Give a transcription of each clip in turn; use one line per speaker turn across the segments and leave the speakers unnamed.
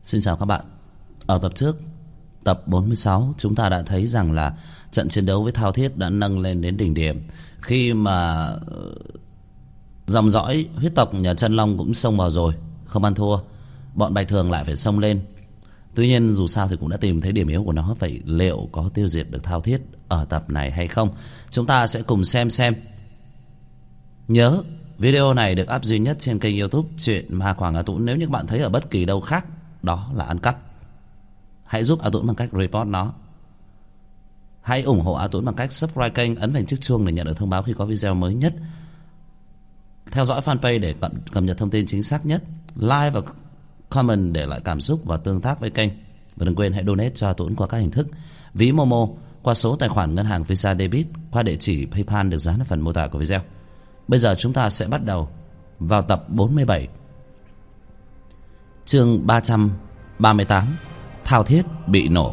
Xin chào các bạn. Ở tập trước, tập 46, chúng ta đã thấy rằng là trận chiến đấu với Thao Thiết đã nâng lên đến đỉnh điểm khi mà dòng dõi huyết tộc nhà Chân Long cũng xông vào rồi, không ăn thua. Bọn Bạch Thường lại phải xông lên. Tuy nhiên dù sao thì cũng đã tìm thấy điểm yếu của nó. Vậy liệu có tiêu diệt được Thao Thiết ở tập này hay không? Chúng ta sẽ cùng xem. Nhớ video này được up duy nhất trên kênh YouTube Chuyện Ma Quảng A Tũng. Nếu như bạn thấy ở bất kỳ đâu khác, đó là ăn cắp. Hãy giúp A Tũng bằng cách report nó. Hãy ủng hộ A Tũng bằng cách subscribe kênh, ấn vào chiếc chuông để nhận được thông báo khi có video mới nhất. Theo dõi fanpage để cập nhật thông tin chính xác nhất. Like và comment để lại cảm xúc và tương tác với kênh. Và đừng quên hãy donate cho A Tũng qua các hình thức: ví Momo, qua số tài khoản ngân hàng Visa Debit, qua địa chỉ PayPal được dán ở phần mô tả của video. Bây giờ chúng ta sẽ bắt đầu vào tập 47, chương 338, Thao Thiết bị nổ.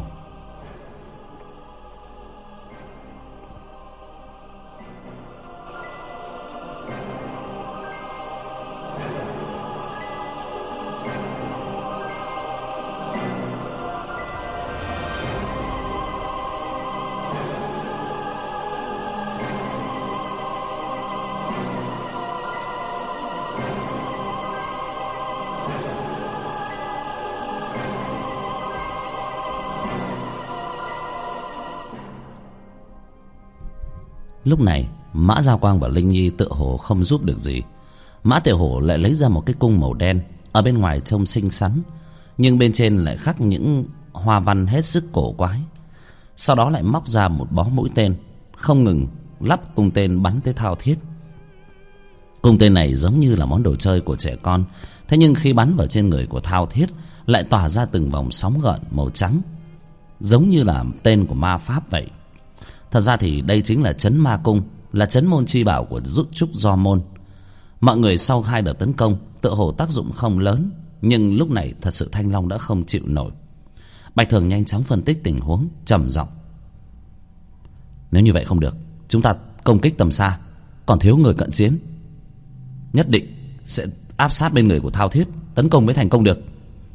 Lúc này Mã Giao Quang và Linh Nhi tựa hồ không giúp được gì. Mã Tiểu Hổ lại lấy ra một cái cung màu đen, ở bên ngoài trông xinh xắn, nhưng bên trên lại khắc những hoa văn hết sức cổ quái. Sau đó lại móc ra một bó mũi tên, không ngừng lắp cung tên bắn tới Thao Thiết. Cung tên này giống như là món đồ chơi của trẻ con, thế nhưng khi bắn vào trên người của Thao Thiết lại tỏa ra từng vòng sóng gợn màu trắng, giống như là tên của ma pháp vậy. Thật ra thì đây chính là trấn ma cung, là trấn môn chi bảo của Dút Trúc Do Môn. Mọi người sau hai đợt tấn công tựa hồ tác dụng không lớn, nhưng lúc này thật sự Thanh Long đã không chịu nổi. Bạch Thường nhanh chóng phân tích tình huống, trầm giọng: nếu như vậy không được, chúng ta công kích tầm xa, còn thiếu người cận chiến, nhất định sẽ áp sát bên người của Thao Thiết, tấn công mới thành công được.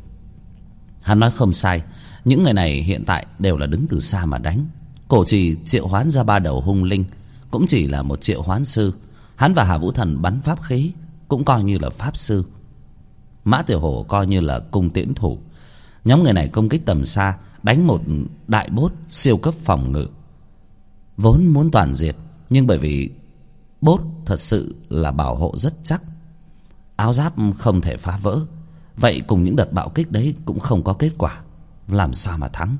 Hắn nói không sai, những người này hiện tại đều là đứng từ xa mà đánh. Cổ Trì triệu hoán ra 3 đầu hung linh cũng chỉ là một triệu hoán sư. Hắn và Hà Vũ Thần bắn pháp khí cũng coi như là pháp sư. Mã Tiểu Hổ coi như là cung tiễn thủ. Nhóm người này công kích tầm xa, đánh một đại bốt siêu cấp phòng ngự, vốn muốn toàn diệt, nhưng bởi vì bốt thật sự là bảo hộ rất chắc, áo giáp không thể phá vỡ, vậy cùng những đợt bạo kích đấy cũng không có kết quả, làm sao mà thắng.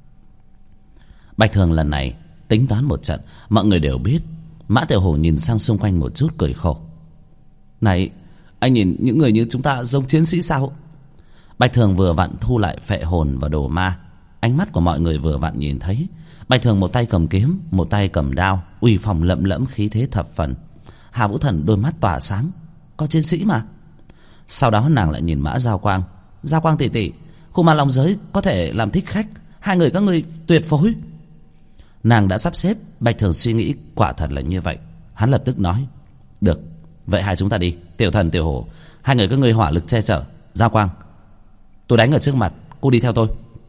Bạch Thường lần này tính toán một trận. Mọi người đều biết. Mã Tiểu Hổ nhìn sang xung quanh một chút, cười khổ: này, anh nhìn những người như chúng ta giống chiến sĩ sao? Bạch Thường vừa vặn thu lại phệ hồn và đồ ma. Ánh mắt của mọi người vừa vặn nhìn thấy Bạch Thường một tay cầm kiếm, một tay cầm đao, uy phong lẫm lẫm, khí thế thập phần. Hà Vũ Thần đôi mắt tỏa sáng: có chiến sĩ mà. Sau đó nàng lại nhìn Mã Giao Quang: Giao Quang tỷ tỷ, khu ma long giới có thể làm thích khách, hai người các ngươi tuyệt phối. Nàng đã sắp xếp. Bạch Thường suy nghĩ quả thật là như vậy. Hắn lập tức nói: được, vậy hai chúng ta đi. Tiểu Thần, Tiểu Hổ, hai người các ngươi hỏa lực che chở. Giao Quang, tôi đánh ở trước mặt, cô đi theo tôi.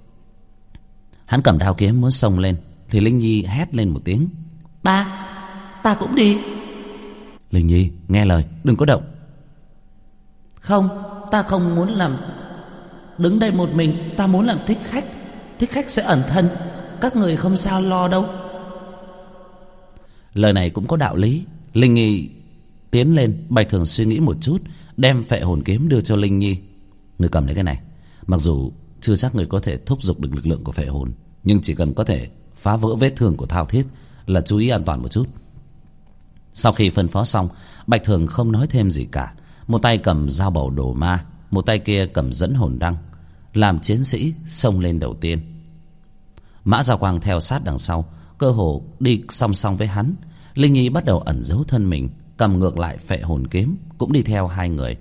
Hắn cầm đao kiếm muốn xông lên thì Linh Nhi hét lên một tiếng: ba, ta cũng đi. Linh Nhi nghe lời, đừng có động. Không, ta không muốn làm đứng đây một mình, ta muốn làm thích khách. Thích khách sẽ ẩn thân, các người không sao lo đâu. Lời này cũng có đạo lý. Linh Nhi tiến lên. Bạch Thường suy nghĩ một chút, đem phệ hồn kiếm đưa cho Linh Nhi: người cầm lấy cái này. Mặc dù chưa chắc người có thể thúc giục được lực lượng của phệ hồn, nhưng chỉ cần có thể phá vỡ vết thương của Thao Thiết là chú ý an toàn một chút. Sau khi phân phó xong, Bạch Thường không nói thêm gì cả. Một tay cầm dao bầu đồ ma, một tay kia cầm dẫn hồn đăng, làm chiến sĩ xông lên đầu tiên. Mã Giao Quang theo sát đằng sau, cơ hồ đi song song với hắn. Linh Nhi bắt đầu ẩn giấu thân mình, cầm ngược lại phệ hồn kiếm, cũng đi theo hai người.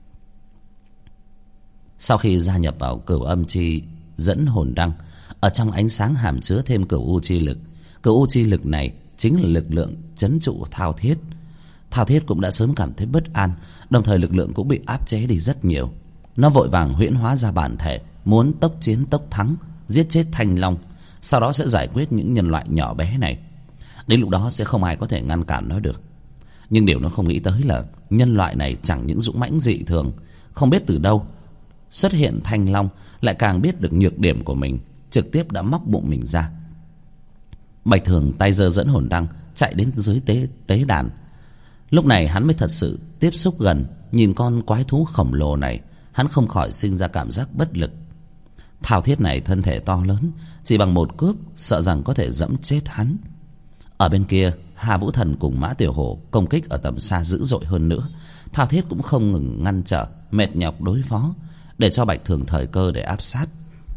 Sau khi gia nhập vào Cửu Âm Chi dẫn hồn đăng, ở trong ánh sáng hàm chứa thêm Cửu U Chi lực. Cửu U Chi lực này chính là lực lượng trấn trụ Thao Thiết. Thao Thiết cũng đã sớm cảm thấy bất an, đồng thời lực lượng cũng bị áp chế đi rất nhiều. Nó vội vàng huyễn hóa ra bản thể, muốn tốc chiến tốc thắng, giết chết Thanh Long, sau đó sẽ giải quyết những nhân loại nhỏ bé này. Đến lúc đó sẽ không ai có thể ngăn cản nó được. Nhưng điều nó không nghĩ tới là nhân loại này chẳng những dũng mãnh dị thường, không biết từ đâu xuất hiện Thanh Long lại càng biết được nhược điểm của mình, trực tiếp đã móc bụng mình ra. Bạch Thường tay giơ dẫn hồn đăng chạy đến dưới tế đàn. Lúc này hắn mới thật sự tiếp xúc gần, nhìn con quái thú khổng lồ này, hắn không khỏi sinh ra cảm giác bất lực. Thao thiết này thân thể to lớn, chỉ bằng một cước sợ rằng có thể dẫm chết hắn. Ở bên kia, Hà Vũ Thần cùng Mã Tiểu Hổ công kích ở tầm xa dữ dội hơn nữa. Thao thiết cũng không ngừng ngăn trở, mệt nhọc đối phó, để cho Bạch Thường thời cơ để áp sát.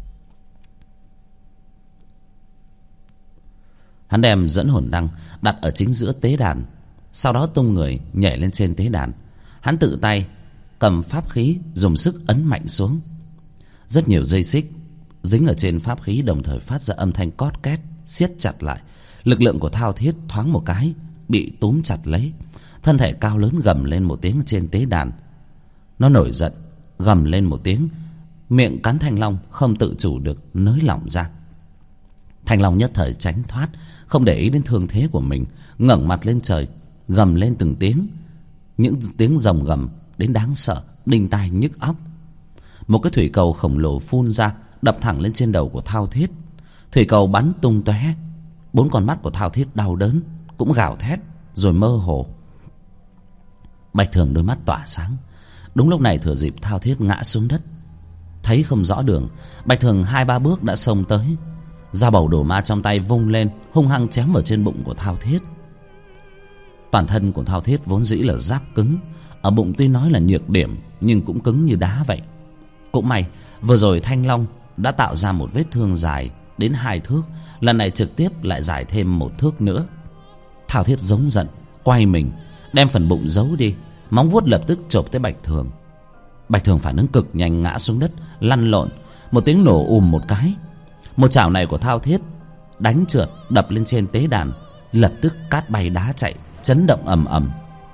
Hắn đem dẫn hồn đăng đặt ở chính giữa tế đàn, sau đó tung người nhảy lên trên tế đàn. Hắn tự tay cầm pháp khí dùng sức ấn mạnh xuống. Rất nhiều dây xích dính ở trên pháp khí đồng thời phát ra âm thanh cót két, siết chặt lại. Lực lượng của Thao thiết thoáng một cái bị túm chặt lấy. Thân thể cao lớn gầm lên một tiếng trên tế đàn. Nó nổi giận, gầm lên một tiếng, miệng cắn Thanh Long không tự chủ được nới lỏng ra. Thanh Long nhất thời tránh thoát, không để ý đến thương thế của mình, ngẩng mặt lên trời, gầm lên từng tiếng, những tiếng rồng gầm đến đáng sợ, đinh tai nhức óc. Một cái thủy cầu khổng lồ phun ra, đập thẳng lên trên đầu của Thao thiết. Thủy cầu bắn tung tóe, 4 con mắt của Thao thiết đau đớn, cũng gào thét rồi mơ hồ. Bạch Thường đôi mắt tỏa sáng. Đúng lúc này thừa dịp Thao thiết ngã xuống đất, thấy không rõ đường, Bạch Thường 2-3 bước đã xông tới, dao bầu đổ ma trong tay vung lên, hung hăng chém ở trên bụng của Thao thiết. Toàn thân của Thao thiết vốn dĩ là giáp cứng, ở bụng tuy nói là nhược điểm nhưng cũng cứng như đá vậy. Cũng may vừa rồi Thanh Long đã tạo ra một vết thương dài đến 2 thước, lần này trực tiếp lại dài thêm 1 thước nữa. Thao thiết giống giận, quay mình đem phần bụng giấu đi, móng vuốt lập tức chộp tới Bạch Thường. Bạch Thường phản ứng cực nhanh, ngã xuống đất lăn lộn, một tiếng nổ một cái. Một chảo này của Thao thiết đánh trượt đập lên trên tế đàn, lập tức cát bay đá chạy, chấn động ầm ầm.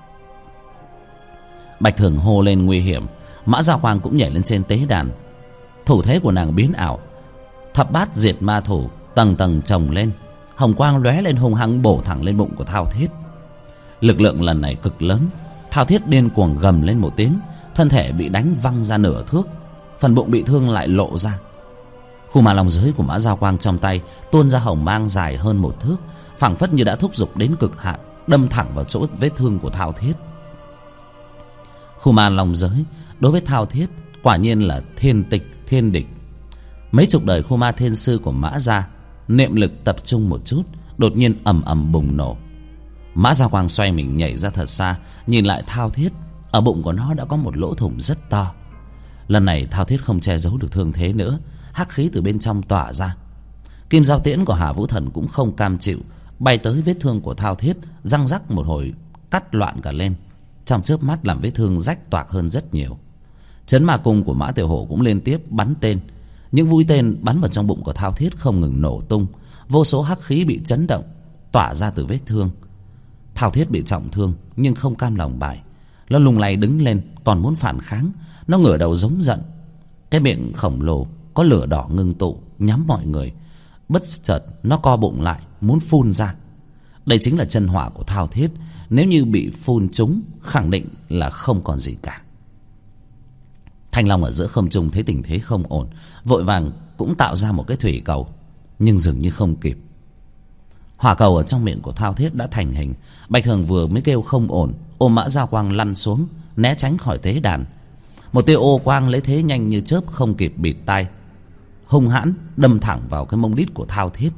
Bạch Thường hô lên nguy hiểm. Mã Giao Quang cũng nhảy lên trên tế đàn. Thủ thế của nàng biến ảo, thập bát diệt ma thủ tầng tầng chồng lên, hồng quang lóe lên hung hăng bổ thẳng lên bụng của Thao thiết. Lực lượng lần này cực lớn, Thao thiết điên cuồng gầm lên một tiếng, thân thể bị đánh văng ra nửa thước, phần bụng bị thương lại lộ ra. Khu ma long giới của Mã Giao Quang trong tay tuôn ra hồng mang dài hơn 1 thước, phảng phất như đã thúc giục đến cực hạn, đâm thẳng vào chỗ vết thương của Thao thiết. Khu ma long giới đối với Thao thiết quả nhiên là thiên địch. Mấy chục đời khu ma thiên sư của Mã gia niệm lực tập trung một chút, đột nhiên ầm ầm bùng nổ. Mã Giao Quang xoay mình nhảy ra thật xa, nhìn lại Thao thiết, ở bụng của nó đã có một lỗ thủng rất to. Lần này Thao thiết không che giấu được thương thế nữa, hắc khí từ bên trong tỏa ra. Kim giao tiễn của Hà Vũ Thần cũng không cam chịu, bay tới vết thương của Thao thiết, răng rắc một hồi cắt loạn cả lên, trong chớp mắt làm vết thương rách toạc hơn rất nhiều. Chấn ma cung của Mã Tiểu Hổ cũng liên tiếp bắn tên. Những mũi tên bắn vào trong bụng của Thao thiết không ngừng nổ tung, vô số hắc khí bị chấn động tỏa ra từ vết thương. Thao thiết bị trọng thương nhưng không cam lòng bại, nó lung lay đứng lên, còn muốn phản kháng. Nó ngửa đầu giống giận, cái miệng khổng lồ có lửa đỏ ngưng tụ nhắm mọi người. Bất chợt nó co bụng lại muốn phun ra. Đây chính là chân hỏa của Thao thiết, nếu như bị phun trúng khẳng định là không còn gì cả. Thanh Long ở giữa không trung thấy tình thế không ổn, vội vàng cũng tạo ra một cái thủy cầu, nhưng dường như không kịp. Hỏa cầu ở trong miệng của Thao thiết đã thành hình. Bạch Thường vừa mới kêu không ổn, ôm Mã Giao Quang lăn xuống, né tránh khỏi tế đàn. Một tia ô quang lấy thế nhanh như chớp, không kịp bịt tai, hung hãn đâm thẳng vào cái mông đít của Thao thiết.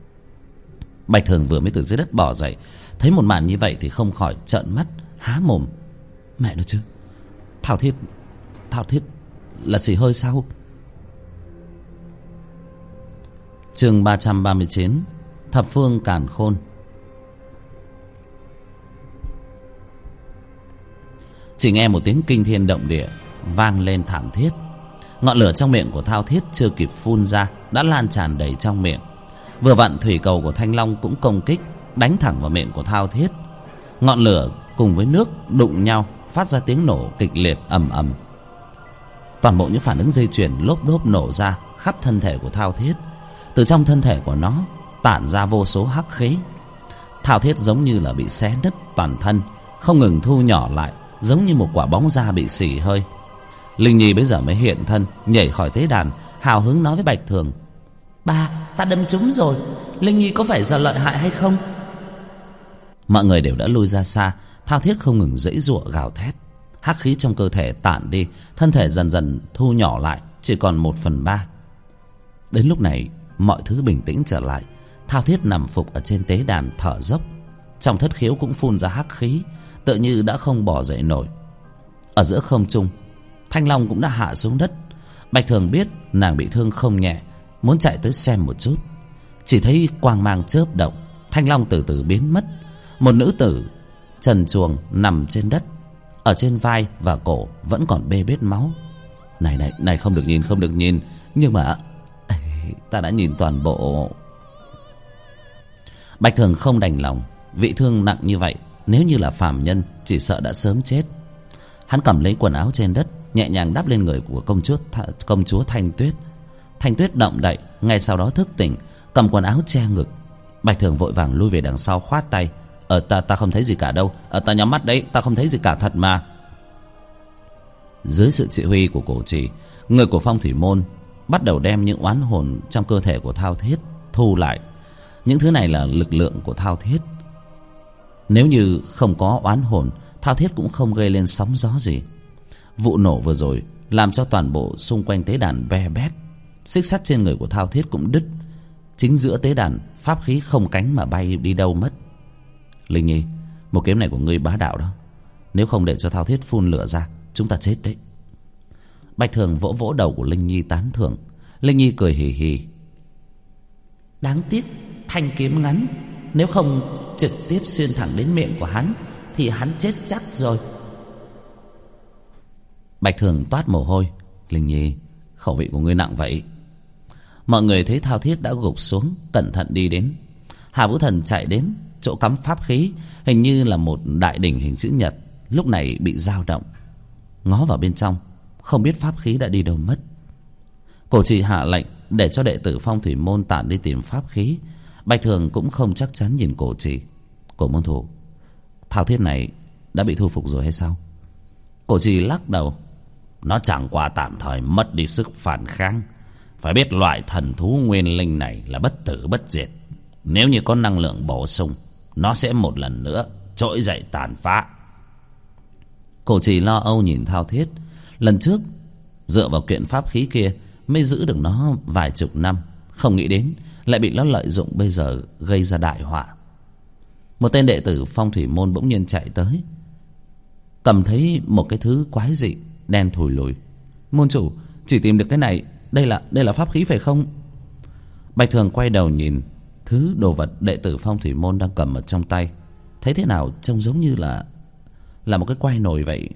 Bạch Thường vừa mới từ dưới đất bò dậy, thấy một màn như vậy thì không khỏi trợn mắt há mồm. Mẹ nó chứ, Thao thiết là xì hơi sao? Chương 339, Thập phương càn khôn. Chỉ nghe một tiếng kinh thiên động địa vang lên thảm thiết. Ngọn lửa trong miệng của Thao thiết chưa kịp phun ra đã lan tràn đầy trong miệng. Vừa vặn thủy cầu của Thanh Long cũng công kích, đánh thẳng vào miệng của Thao thiết. Ngọn lửa cùng với nước đụng nhau, phát ra tiếng nổ kịch liệt ầm ầm. toàn bộ những phản ứng dây chuyền lốp đốp nổ ra khắp thân thể của Thao Thiết. Từ trong thân thể của nó tản ra vô số hắc khí. Thao Thiết giống như là bị xé nứt toàn thân, không ngừng thu nhỏ lại, giống như một quả bóng da bị xỉ hơi. Linh Nhi bây giờ mới hiện thân, nhảy khỏi tế đàn, hào hứng nói với Bạch Thường: "Ba, ta đâm trúng rồi. Linh Nhi có phải giờ lợi hại hay không?" Mọi người đều đã lui ra xa. Thao Thiết không ngừng giãy giụa gào thét. Hắc khí trong cơ thể tản đi, thân thể dần dần thu nhỏ lại, chỉ còn 1/3. Đến lúc này mọi thứ bình tĩnh trở lại. Thao Thiết nằm phục ở trên tế đàn thở dốc. Trong thất khiếu cũng phun ra hắc khí, tựa như đã không bò dậy nổi. Ở giữa không trung, Thanh Long cũng đã hạ xuống đất. Bạch Thường biết nàng bị thương không nhẹ, muốn chạy tới xem một chút. Chỉ thấy quang mang chớp động, Thanh Long từ từ biến mất. Một nữ tử trần truồng nằm trên đất, ở trên vai và cổ vẫn còn bê bết máu. Này, không được nhìn, không được nhìn. Nhưng mà ta đã nhìn toàn bộ. Bạch Thường không đành lòng. Vị thương nặng như vậy, nếu như là phàm nhân chỉ sợ đã sớm chết. Hắn cầm lấy quần áo trên đất, nhẹ nhàng đắp lên người của công chúa Thanh Tuyết. Thanh Tuyết động đậy, ngay sau đó thức tỉnh, cầm quần áo che ngực. Bạch Thường vội vàng lui về đằng sau, khoát tay: Ta không thấy gì cả đâu. Ta nhắm mắt đấy, ta không thấy gì cả thật mà." Dưới sự chỉ huy của Cổ Trì, người của Phong Thủy Môn bắt đầu đem những oán hồn trong cơ thể của Thao Thiết thu lại. Những thứ này là lực lượng của Thao Thiết. Nếu như không có oán hồn, Thao Thiết cũng không gây lên sóng gió gì. Vụ nổ vừa rồi làm cho toàn bộ xung quanh tế đàn be bét. Xích sắt trên người của Thao Thiết cũng đứt. Chính giữa tế đàn, pháp khí không cánh mà bay đi đâu mất. "Linh Nhi, một kiếm này của ngươi bá đạo đó. Nếu không để cho Thao Thiết phun lửa ra, chúng ta chết đấy." Bạch Thường vỗ vỗ đầu của Linh Nhi tán thưởng. Linh Nhi cười hì hì: "Đáng tiếc thanh kiếm ngắn, nếu không trực tiếp xuyên thẳng đến miệng của hắn thì hắn chết chắc rồi." Bạch Thường toát mồ hôi: "Linh Nhi, khẩu vị của ngươi nặng vậy." Mọi người thấy Thao Thiết đã gục xuống, cẩn thận đi đến. Hà Vũ Thần chạy đến chỗ cắm pháp khí, hình như là một đại đỉnh hình chữ nhật, lúc này bị dao động. Ngó vào bên trong, không biết pháp khí đã đi đâu mất. Cổ Trì hạ lệnh để cho đệ tử Phong Thủy Môn tản đi tìm pháp khí. Bạch Thường cũng không chắc chắn nhìn Cổ Trì: "Cổ môn thủ, Thao Thiết này đã bị thu phục rồi hay sao?" Cổ Trì lắc đầu: "Nó chẳng qua tạm thời mất đi sức phản kháng. Phải biết loại thần thú nguyên linh này là bất tử bất diệt. Nếu như có năng lượng bổ sung, nó sẽ một lần nữa trỗi dậy tàn phá." Cổ Trì lo âu nhìn Thao Thiết. Lần trước dựa vào kiện pháp khí kia mới giữ được nó vài chục năm, không nghĩ đến lại bị nó lợi dụng bây giờ gây ra đại họa. Một tên đệ tử Phong Thủy Môn bỗng nhiên chạy tới, cầm thấy một cái thứ quái dị đen thùi lùi. "Môn chủ, chỉ tìm được cái này. Đây là pháp khí phải không?" Bạch Thường quay đầu nhìn thứ đồ vật đệ tử Phong Thủy Môn đang cầm ở trong tay. Thấy thế nào trông giống như là một cái quai nồi vậy.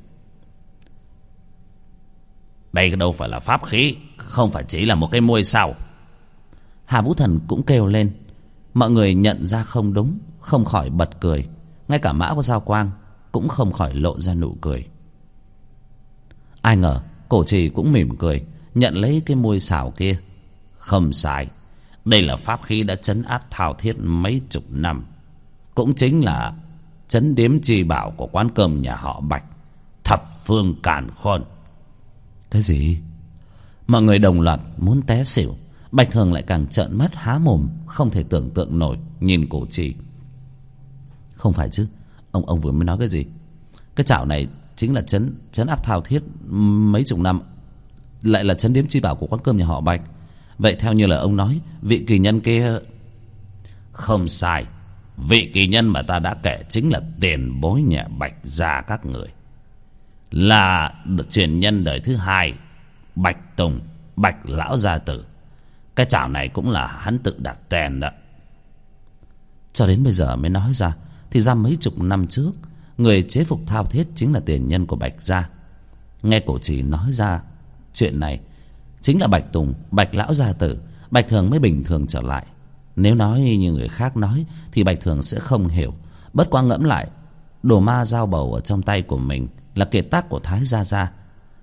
"Đây đâu phải là pháp khí, không phải chỉ là một cái muôi sao?" Hà Vũ Thần cũng kêu lên. Mọi người nhận ra không đúng, không khỏi bật cười. Ngay cả Mã của Giao Quang cũng không khỏi lộ ra nụ cười. Ai ngờ Cổ Trì cũng mỉm cười, nhận lấy cái muôi xảo kia. "Không sai, đây là pháp khí đã trấn áp Thao Thiết mấy chục năm. Cũng chính là trấn điếm chi bảo của quán cơm nhà họ Bạch, Thập Phương Càn Khôn." "Cái gì?" Mọi người đồng loạt muốn té xỉu. Bạch Thường lại càng trợn mắt há mồm, không thể tưởng tượng nổi nhìn Cổ Trì. "Không phải chứ, ông vừa mới nói cái gì? Cái chảo này chính là trấn áp Thao Thiết mấy chục năm, lại là trấn điếm chi bảo của quán cơm nhà họ Bạch. Vậy theo như là ông nói, vị kỳ nhân kia..." "Không sai, vị kỳ nhân mà ta đã kể chính là tiền bối nhà Bạch gia các người, là truyền nhân đời thứ hai, Bạch Tùng, Bạch lão gia tử. Cái chảo này cũng là hắn tự đặt tên đó." Cho đến bây giờ mới nói ra, thì ra mấy chục năm trước, người chế phục Thao Thiết chính là tiền nhân của Bạch gia. Nghe Cổ Trì nói ra chuyện này chính là Bạch Tùng, Bạch lão gia tử, Bạch Thường mới bình thường trở lại. Nếu nói như người khác nói thì Bạch Thường sẽ không hiểu. Bất quá ngẫm lại, đồ ma dao bầu ở trong tay của mình là kiệt tác của Thái Gia Gia,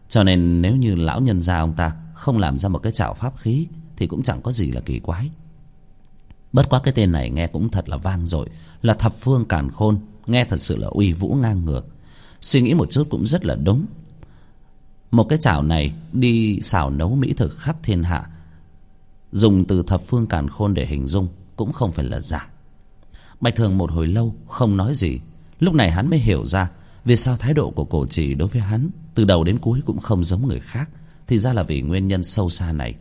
Cho nên nếu như lão nhân gia ông ta không làm ra một cái chảo pháp khí thì cũng chẳng có gì là kỳ quái. Bất quá cái tên này nghe cũng thật là vang dội, là thập phương càn khôn, nghe thật sự là uy vũ ngang ngược. Suy nghĩ một chút cũng rất là đúng. Một cái chảo này đi xào nấu mỹ thực khắp thiên hạ, dùng từ thập phương càn khôn để hình dung cũng không phải là giả. Bạch Thường một hồi lâu không nói gì. Lúc này hắn mới hiểu ra vì sao thái độ của Cổ Trì đối với hắn từ đầu đến cuối cũng không giống người khác. Thì ra là vì nguyên nhân sâu xa này.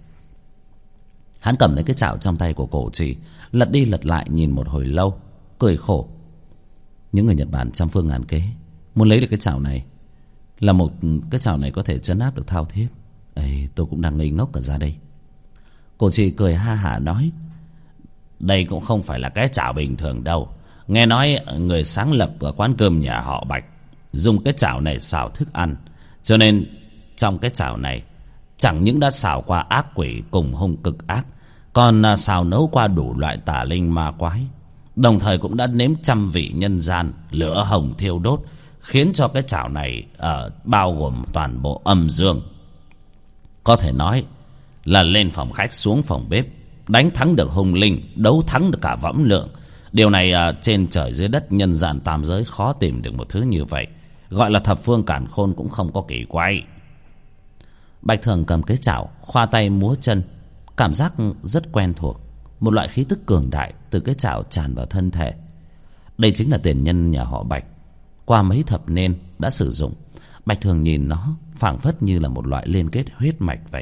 Hắn cầm lấy cái chảo trong tay của Cổ Trì, lật đi lật lại nhìn một hồi lâu, cười khổ. Những người Nhật Bản trăm phương ngàn kế muốn lấy được cái chảo này, là một cái chảo này có thể trấn áp được Thao Thiết. Ê, tôi cũng đang ngây ngốc cả ra đây. Cổ Trì cười ha hả nói, đây cũng không phải là cái chảo bình thường đâu. Nghe nói người sáng lập ở quán cơm nhà họ Bạch dùng cái chảo này xào thức ăn, cho nên trong cái chảo này chẳng những đã xào qua ác quỷ cùng hung cực ác, còn xào nấu qua đủ loại tà linh ma quái, đồng thời cũng đã nếm trăm vị nhân gian lửa hồng thiêu đốt, khiến cho cái chảo này bao gồm toàn bộ âm dương. Có thể nói là lên phòng khách xuống phòng bếp, đánh thắng được hung linh, đấu thắng được cả võng lượng. Điều này trên trời dưới đất nhân gian tam giới khó tìm được một thứ như vậy. Gọi là thập phương càn khôn cũng không có kỳ quái. Bạch Thường cầm cái chảo, khoa tay múa chân, cảm giác rất quen thuộc. Một loại khí tức cường đại từ cái chảo tràn vào thân thể. Đây chính là tiền nhân nhà họ Bạch, qua mấy thập niên đã sử dụng. Bạch Thường nhìn nó phảng phất như là một loại liên kết huyết mạch vậy.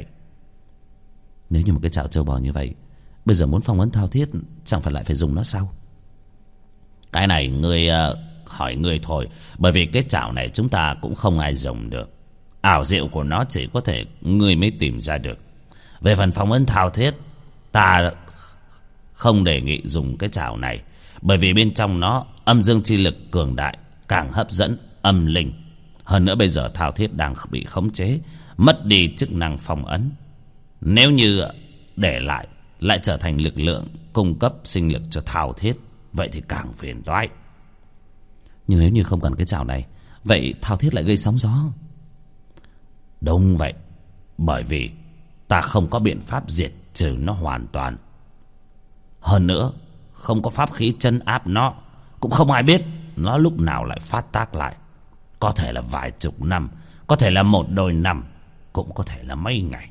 Nếu như một cái chảo trâu bò như vậy, bây giờ muốn phong ấn Thao Thiết chẳng phải lại phải dùng nó sao? Cái này ngươi hỏi ngươi thôi, bởi vì cái chảo này chúng ta cũng không ai dùng được. Ảo diệu của nó chỉ có thể ngươi mới tìm ra được. Về phần phong ấn Thao Thiết, ta không đề nghị dùng cái chảo này, bởi vì bên trong nó âm dương chi lực cường đại, càng hấp dẫn âm linh. Hơn nữa bây giờ Thao Thiết đang bị khống chế, mất đi chức năng phong ấn. Nếu như để lại trở thành lực lượng cung cấp sinh lực cho Thao Thiết, vậy thì càng phiền toái. Nhưng nếu như không cần cái chảo này, vậy Thao Thiết lại gây sóng gió. Đúng vậy, bởi vì ta không có biện pháp diệt trừ nó hoàn toàn. Hơn nữa không có pháp khí trấn áp nó, cũng không ai biết nó lúc nào lại phát tác lại. Có thể là vài chục năm, có thể là một đôi năm, cũng có thể là mấy ngày.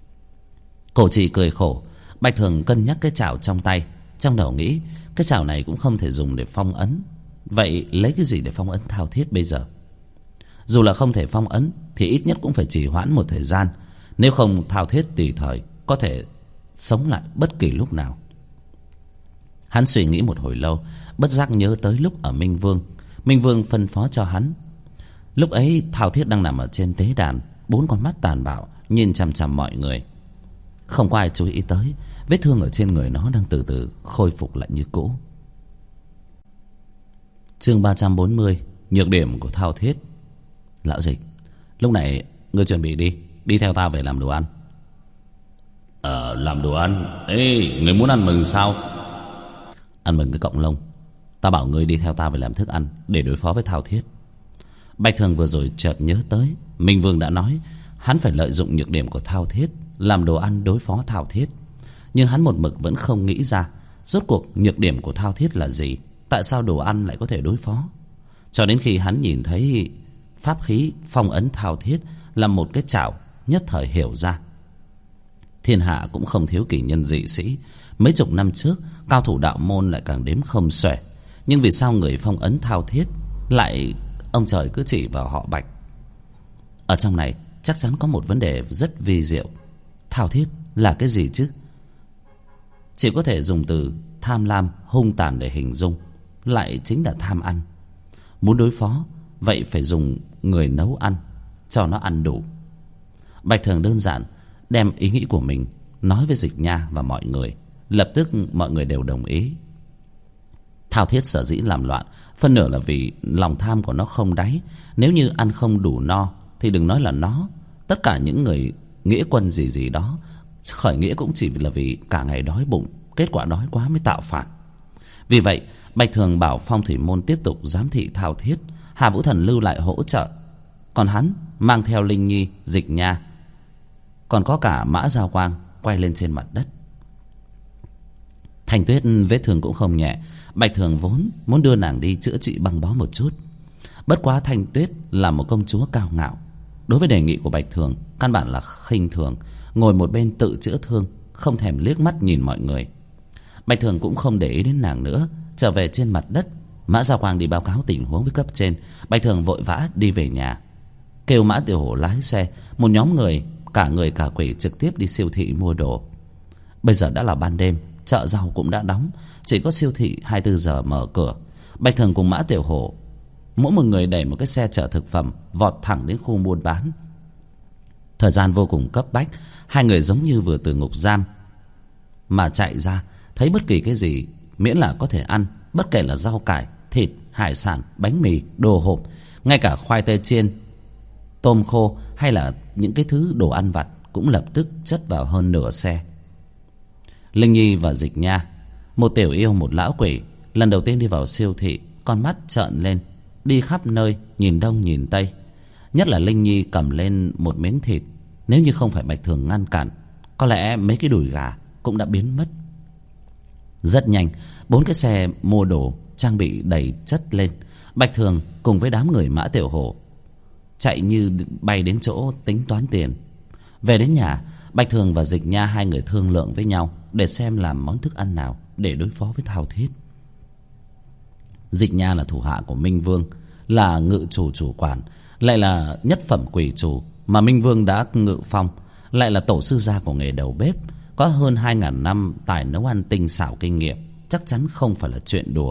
Cổ Trì cười khổ. Bạch Thường cân nhắc cái chảo trong tay, trong đầu nghĩ cái chảo này cũng không thể dùng để phong ấn. Vậy lấy cái gì để phong ấn Thao Thiết bây giờ? Dù là không thể phong ấn thì ít nhất cũng phải trì hoãn một thời gian. Nếu không Thao Thiết tùy thời có thể sống lại bất kỳ lúc nào. Hắn suy nghĩ một hồi lâu, bất giác nhớ tới lúc ở Minh Vương. Minh Vương phân phó cho hắn. Lúc ấy Thao Thiết đang nằm ở trên tế đàn, bốn con mắt tàn bạo nhìn chằm chằm mọi người. Không có ai chú ý tới vết thương ở trên người nó đang từ từ khôi phục lại như cũ. Chương 340, nhược điểm của Thao Thiết. Lão Dịch, lúc này ngươi chuẩn bị đi theo ta về làm đồ ăn. Làm đồ ăn? Ê, ngươi muốn ăn mừng sao? Ăn mừng cái cọng lông. Ta bảo ngươi đi theo ta về làm thức ăn để đối phó với Thao Thiết. Bạch Thường vừa rồi chợt nhớ tới Minh Vương đã nói hắn phải lợi dụng nhược điểm của Thao Thiết làm đồ ăn đối phó Thao Thiết. Nhưng hắn một mực vẫn không nghĩ ra rốt cuộc nhược điểm của Thao Thiết là gì, tại sao đồ ăn lại có thể đối phó. Cho đến khi hắn nhìn thấy pháp khí phong ấn Thao Thiết là một cái chảo, nhất thời hiểu ra. Thiên hạ cũng không thiếu kỳ nhân dị sĩ. Mấy chục năm trước cao thủ đạo môn lại càng đếm không xuể. Nhưng vì sao người phong ấn Thao Thiết lại ông trời cứ chỉ vào họ Bạch? Ở trong này chắc chắn có một vấn đề rất vi diệu. Thao Thiết là cái gì chứ? Chỉ có thể dùng từ tham lam hung tàn để hình dung, lại chính là tham ăn. Muốn đối phó vậy phải dùng người nấu ăn cho nó ăn đủ. Bạch Thường đơn giản đem ý nghĩ của mình nói với Dịch Nha và mọi người. Lập tức mọi người đều đồng ý. Thao Thiết sở dĩ làm loạn phân nửa là vì lòng tham của nó không đáy. Nếu như ăn không đủ no thì đừng nói là nó, tất cả những người nghĩa quân gì đó khởi nghĩa cũng chỉ là vì cả ngày đói bụng, kết quả đói quá mới tạo phản. Vì vậy Bạch Thường bảo Phong Thủy Môn tiếp tục giám thị Thao Thiết, Hà Vũ Thần lưu lại hỗ trợ. Còn hắn mang theo Linh Nhi, Dịch Nha, còn có cả Mã Giao Quang quay lên trên mặt đất. Thanh Tuyết vết thương cũng không nhẹ. Bạch Thường vốn muốn đưa nàng đi chữa trị băng bó một chút. Bất quá Thanh Tuyết là một công chúa cao ngạo, đối với đề nghị của Bạch Thường căn bản là khinh thường, ngồi một bên tự chữa thương, không thèm liếc mắt nhìn mọi người. Bạch Thường cũng không để ý đến nàng nữa, trở về trên mặt đất. Mã Giao Quang đi báo cáo tình huống với cấp trên. Bạch Thường vội vã đi về nhà, kêu Mã Tiểu Hổ lái xe. Một nhóm người cả quỷ trực tiếp đi siêu thị mua đồ. Bây giờ đã là ban đêm, chợ rau cũng đã đóng, chỉ có siêu thị 24 giờ mở cửa. Bạch Thường cùng Mã Tiểu Hổ mỗi một người đẩy một cái xe chở thực phẩm, vọt thẳng đến khu buôn bán. Thời gian vô cùng cấp bách, hai người giống như vừa từ ngục giam mà chạy ra. Thấy bất kỳ cái gì miễn là có thể ăn, bất kể là rau cải, thịt, hải sản, bánh mì, đồ hộp, ngay cả khoai tây chiên, tôm khô hay là những cái thứ đồ ăn vặt cũng lập tức chất vào hơn nửa xe. Linh Nhi và Dịch Nha, một tiểu yêu một lão quỷ, lần đầu tiên đi vào siêu thị, con mắt trợn lên, đi khắp nơi, nhìn đông nhìn tây. Nhất là Linh Nhi cầm lên một miếng thịt, nếu như không phải Bạch Thường ngăn cản, có lẽ mấy cái đùi gà cũng đã biến mất. Rất nhanh, 4 cái xe mua đồ trang bị đầy chất lên. Bạch Thường cùng với đám người Mã Tiểu Hổ chạy như bay đến chỗ tính toán tiền. Về đến nhà, Bạch Thường và Dịch Nha hai người thương lượng với nhau để xem làm món thức ăn nào để đối phó với Thao Thiết. Dịch Nha là thủ hạ của Minh Vương, là ngự chủ chủ quản, lại là nhất phẩm quỷ chủ mà Minh Vương đã ngự phong, lại là tổ sư gia của nghề đầu bếp, có hơn 2.000 năm tài nấu ăn tinh xảo kinh nghiệm, chắc chắn không phải là chuyện đùa.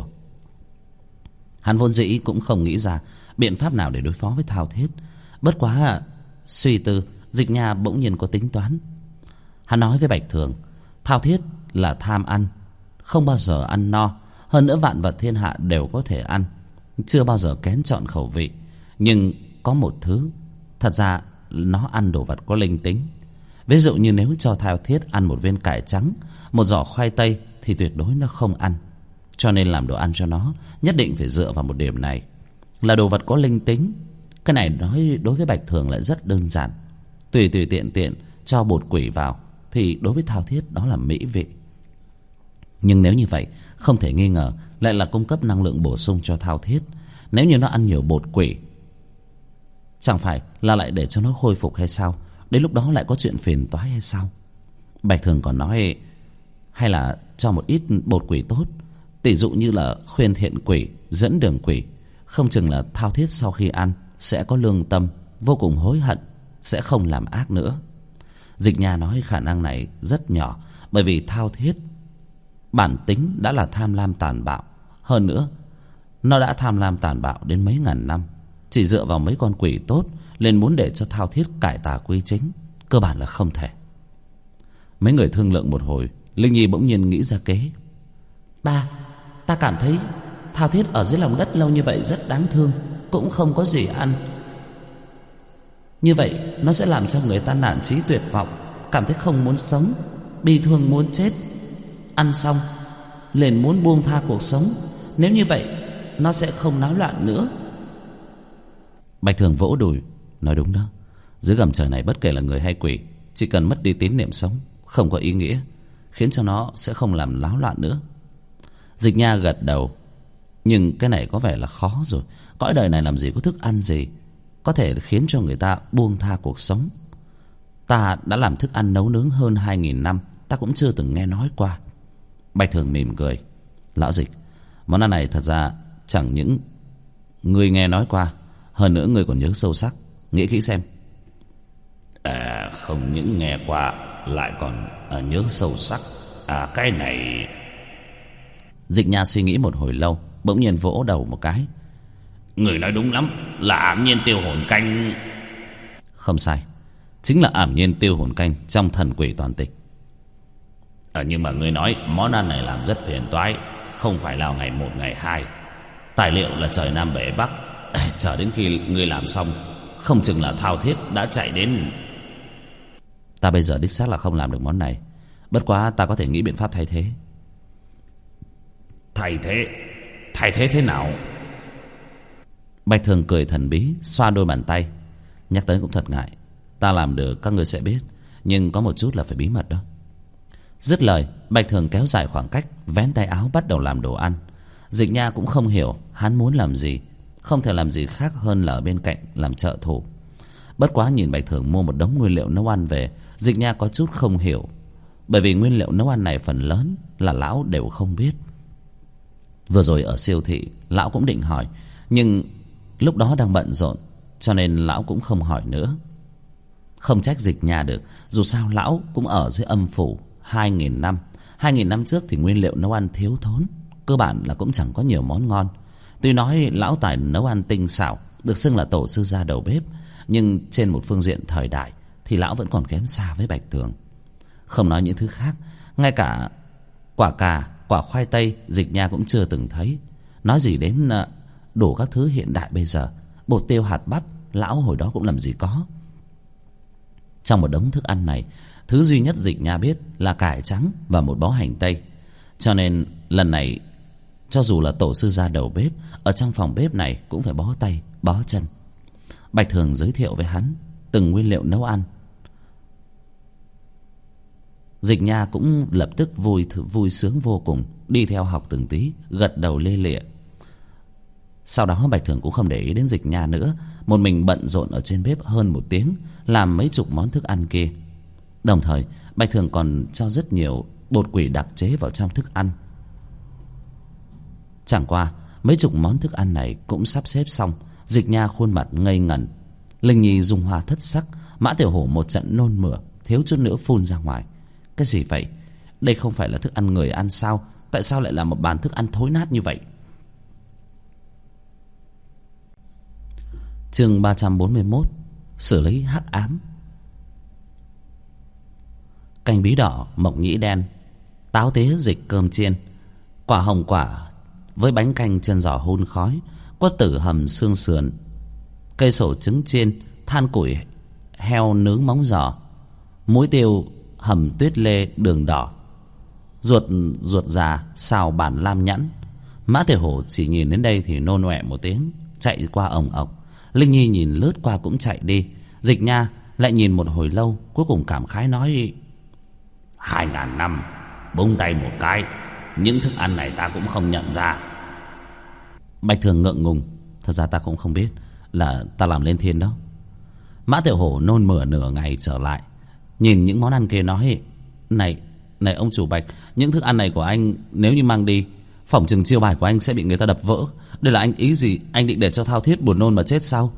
Hắn vốn dĩ cũng không nghĩ ra biện pháp nào để đối phó với Thao Thiết. Bất quá suy tư, Dịch Nha bỗng nhiên có tính toán. Hắn nói với Bạch Thường, Thao Thiết là tham ăn, không bao giờ ăn no. Hơn nữa vạn vật thiên hạ đều có thể ăn, chưa bao giờ kén chọn khẩu vị. Nhưng có một thứ, thật ra nó ăn đồ vật có linh tính. Ví dụ như nếu cho Thao Thiết ăn một viên cải trắng, một giỏ khoai tây, thì tuyệt đối nó không ăn. Cho nên làm đồ ăn cho nó nhất định phải dựa vào một điểm này, là đồ vật có linh tính. Cái này nói đối với Bạch Thường lại rất đơn giản. Tùy tiện cho bột quỷ vào thì đối với Thao Thiết đó là mỹ vị. Nhưng nếu như vậy, không thể nghi ngờ lại là cung cấp năng lượng bổ sung cho Thao Thiết. Nếu như nó ăn nhiều bột quỷ, chẳng phải là lại để cho nó khôi phục hay sao? Đến lúc đó lại có chuyện phiền toái hay sao? Bạch Thường còn nói hay là cho một ít bột quỷ tốt, tỷ dụ như là khuyên thiện quỷ, dẫn đường quỷ. Không chừng là Thao Thiết sau khi ăn sẽ có lương tâm, vô cùng hối hận, sẽ không làm ác nữa. Dịch Nha nói khả năng này rất nhỏ, bởi vì Thao Thiết bản tính đã là tham lam tàn bạo. Hơn nữa, nó đã tham lam tàn bạo đến mấy ngàn năm, chỉ dựa vào mấy con quỷ tốt nên muốn để cho Thao Thiết cải tà quy chính, cơ bản là không thể. Mấy người thương lượng một hồi, Linh Nhi bỗng nhiên nghĩ ra kế. Ba, ta cảm thấy Thao Thiết ở dưới lòng đất lâu như vậy rất đáng thương, cũng không có gì ăn. Như vậy nó sẽ làm cho người ta nản chí tuyệt vọng, cảm thấy không muốn sống, bi thương muốn chết. Ăn xong liền muốn buông tha cuộc sống. Nếu như vậy nó sẽ không náo loạn nữa. Bạch Thường vỗ đùi, nói đúng đó. Dưới gầm trời này bất kể là người hay quỷ, chỉ cần mất đi tín niệm sống, không có ý nghĩa, khiến cho nó sẽ không làm náo loạn nữa. Dịch Nha gật đầu. Nhưng cái này có vẻ là khó rồi. Cõi đời này làm gì có thức ăn gì có thể khiến cho người ta buông tha cuộc sống. Ta đã làm thức ăn nấu nướng hơn 2.000 năm, ta cũng chưa từng nghe nói qua. Bạch Thường mỉm cười. Lão Dịch, món ăn này thật ra chẳng những ngươi nghe nói qua, hơn nữa ngươi còn nhớ sâu sắc. Nghĩ kỹ xem. Không những nghe qua lại còn nhớ sâu sắc. Cái này... Dịch Nha suy nghĩ một hồi lâu, bỗng nhiên vỗ đầu một cái. Người nói đúng lắm, là ảm nhiên tiêu hồn canh. Không sai, chính là ảm nhiên tiêu hồn canh trong thần quỷ toàn tịch. Nhưng mà ngươi nói món ăn này làm rất phiền toái, không phải là ngày một ngày hai, tài liệu là trời Nam bể Bắc. Chờ đến khi ngươi làm xong, không chừng là Thao Thiết đã chạy đến. Ta bây giờ đích xác là không làm được món này, bất quá ta có thể nghĩ biện pháp thay thế. Thay thế thế nào? Bạch Thường cười thần bí, xoa đôi bàn tay. Nhắc tới cũng thật ngại. Ta làm được các ngươi sẽ biết, nhưng có một chút là phải bí mật đó. Dứt lời, Bạch Thường kéo dài khoảng cách, vén tay áo bắt đầu làm đồ ăn. Dịch Nha cũng không hiểu hắn muốn làm gì, không thể làm gì khác hơn là ở bên cạnh làm trợ thủ. Bất quá nhìn Bạch Thường mua một đống nguyên liệu nấu ăn về, Dịch Nha có chút không hiểu, bởi vì nguyên liệu nấu ăn này phần lớn là lão đều không biết. Vừa rồi ở siêu thị lão cũng định hỏi, nhưng lúc đó đang bận rộn, cho nên lão cũng không hỏi nữa. Không trách Dịch Nha được, dù sao lão cũng ở dưới âm phủ 2.000 năm. 2.000 năm trước thì nguyên liệu nấu ăn thiếu thốn, cơ bản là cũng chẳng có nhiều món ngon. Tuy nói lão tài nấu ăn tinh xảo, được xưng là tổ sư gia đầu bếp, nhưng trên một phương diện thời đại thì lão vẫn còn kém xa với Bạch Thường. Không nói những thứ khác, ngay cả quả cà, quả khoai tây Dịch Nha cũng chưa từng thấy. Nói gì đến đủ các thứ hiện đại bây giờ, bột tiêu hạt bắp lão hồi đó cũng làm gì có. Trong một đống thức ăn này, thứ duy nhất Dịch Nha biết là cải trắng và một bó hành tây. Cho nên lần này, cho dù là tổ sư gia đầu bếp, ở trong phòng bếp này cũng phải bó tay bó chân. Bạch Thường giới thiệu với hắn từng nguyên liệu nấu ăn. Dịch Nha cũng lập tức vui sướng vô cùng, đi theo học từng tí, gật đầu lê lịa. Sau đó Bạch Thường cũng không để ý đến Dịch Nha nữa, một mình bận rộn ở trên bếp hơn 1 tiếng, làm mấy chục món thức ăn kia. Đồng thời Bạch Thường còn cho rất nhiều bột quỷ đặc chế vào trong thức ăn. Chẳng qua mấy chục món thức ăn này cũng sắp xếp xong, Dịch Nha khuôn mặt ngây ngẩn, Linh Nhi dung hoa thất sắc, Mã Tiểu Hổ một trận nôn mửa, thiếu chút nữa phun ra ngoài. Cái gì vậy? Đây không phải là thức ăn người ăn sao? Tại sao lại là một bàn thức ăn thối nát như vậy? Chương 341: xử lý hắc ám. Canh bí đỏ, mộc nhĩ đen, táo tía dịch cơm chiên, quả hồng quả với bánh canh chân giò hun khói, quất tử hầm xương sườn, cây sổ trứng chiên, than củi heo nướng móng giò, muối tiêu hầm tuyết lê đường đỏ, ruột già xào bản lam nhãn. Mã Tiểu Hổ chỉ nhìn đến đây thì nôn ọe một tiếng, chạy qua ồng ọc. Linh Nhi nhìn lướt qua cũng chạy đi. Dịch Nha lại nhìn một hồi lâu, cuối cùng cảm khái nói: 2.000 năm, búng tay một cái, những thức ăn này ta cũng không nhận ra. Bạch Thường ngượng ngùng: thật ra ta cũng không biết, là ta làm lên thiên đó. Mã Tiểu Hổ nôn mửa nửa ngày trở lại, nhìn những món ăn kia nói: Này ông chủ Bạch, những thức ăn này của anh nếu như mang đi, phỏng chừng chiêu bài của anh sẽ bị người ta đập vỡ. Đây là anh ý gì? Anh định để cho Thao Thiết buồn nôn mà chết sao?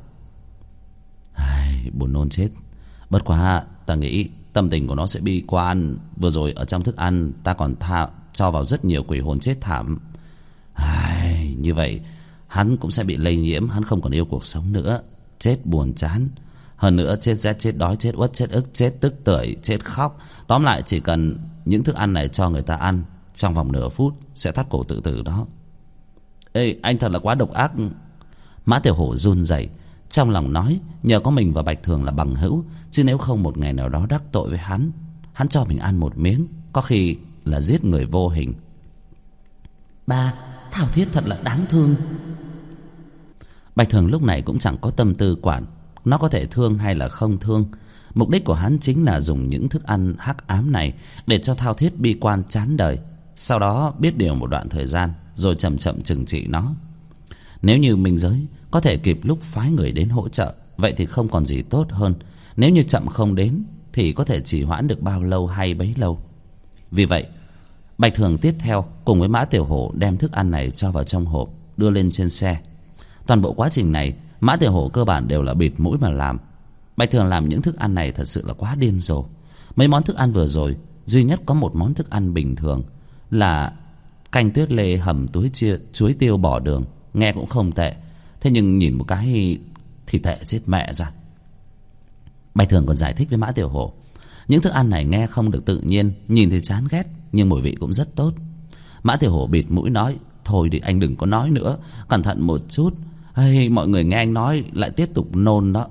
Buồn nôn chết. Bất quá ta nghĩ tâm tình của nó sẽ bi quan. Vừa rồi ở trong thức ăn ta còn cho vào rất nhiều quỷ hồn chết thảm. Như vậy hắn cũng sẽ bị lây nhiễm, hắn không còn yêu cuộc sống nữa, chết buồn chán. Hơn nữa chết rét, chết đói, chết uất, chết ức, chết tức tưởi, chết khóc. Tóm lại chỉ cần những thức ăn này cho người ta ăn, trong vòng nửa phút sẽ thắt cổ tự tử đó. Ê, anh thật là quá độc ác. Mã Tiểu Hổ run rẩy, trong lòng nói nhờ có mình và Bạch Thường là bằng hữu, chứ nếu không một ngày nào đó đắc tội với hắn cho mình ăn một miếng, có khi là giết người vô hình. Ba, Thao Thiết thật là đáng thương. Bạch Thường lúc này cũng chẳng có tâm tư quản nó có thể thương hay là không thương. Mục đích của hắn chính là dùng những thức ăn hắc ám này để cho Thao Thiết bi quan chán đời, sau đó biết điều một đoạn thời gian rồi chậm chậm trừng trị nó. Nếu như minh giới có thể kịp lúc phái người đến hỗ trợ, vậy thì không còn gì tốt hơn. Nếu như chậm không đến thì có thể trì hoãn được bao lâu hay bấy lâu. Vì vậy Bạch Thường tiếp theo cùng với Mã Tiểu Hổ đem thức ăn này cho vào trong hộp, đưa lên trên xe. Toàn bộ quá trình này Mã Tiểu Hổ cơ bản đều là bịt mũi mà làm. Bạch Thường làm những thức ăn này thật sự là quá điên rồ. Mấy món thức ăn vừa rồi, duy nhất có một món thức ăn bình thường là canh tuyết lê hầm chuối tiêu bỏ đường, nghe cũng không tệ. Thế nhưng nhìn một cái thì tệ chết mẹ ra. Bạch Thường còn giải thích với Mã Tiểu Hổ, những thức ăn này nghe không được tự nhiên, nhìn thì chán ghét, nhưng mùi vị cũng rất tốt. Mã Tiểu Hổ bịt mũi nói: thôi đi anh đừng có nói nữa, cẩn thận một chút. Mọi người nghe anh nói lại tiếp tục nôn đó.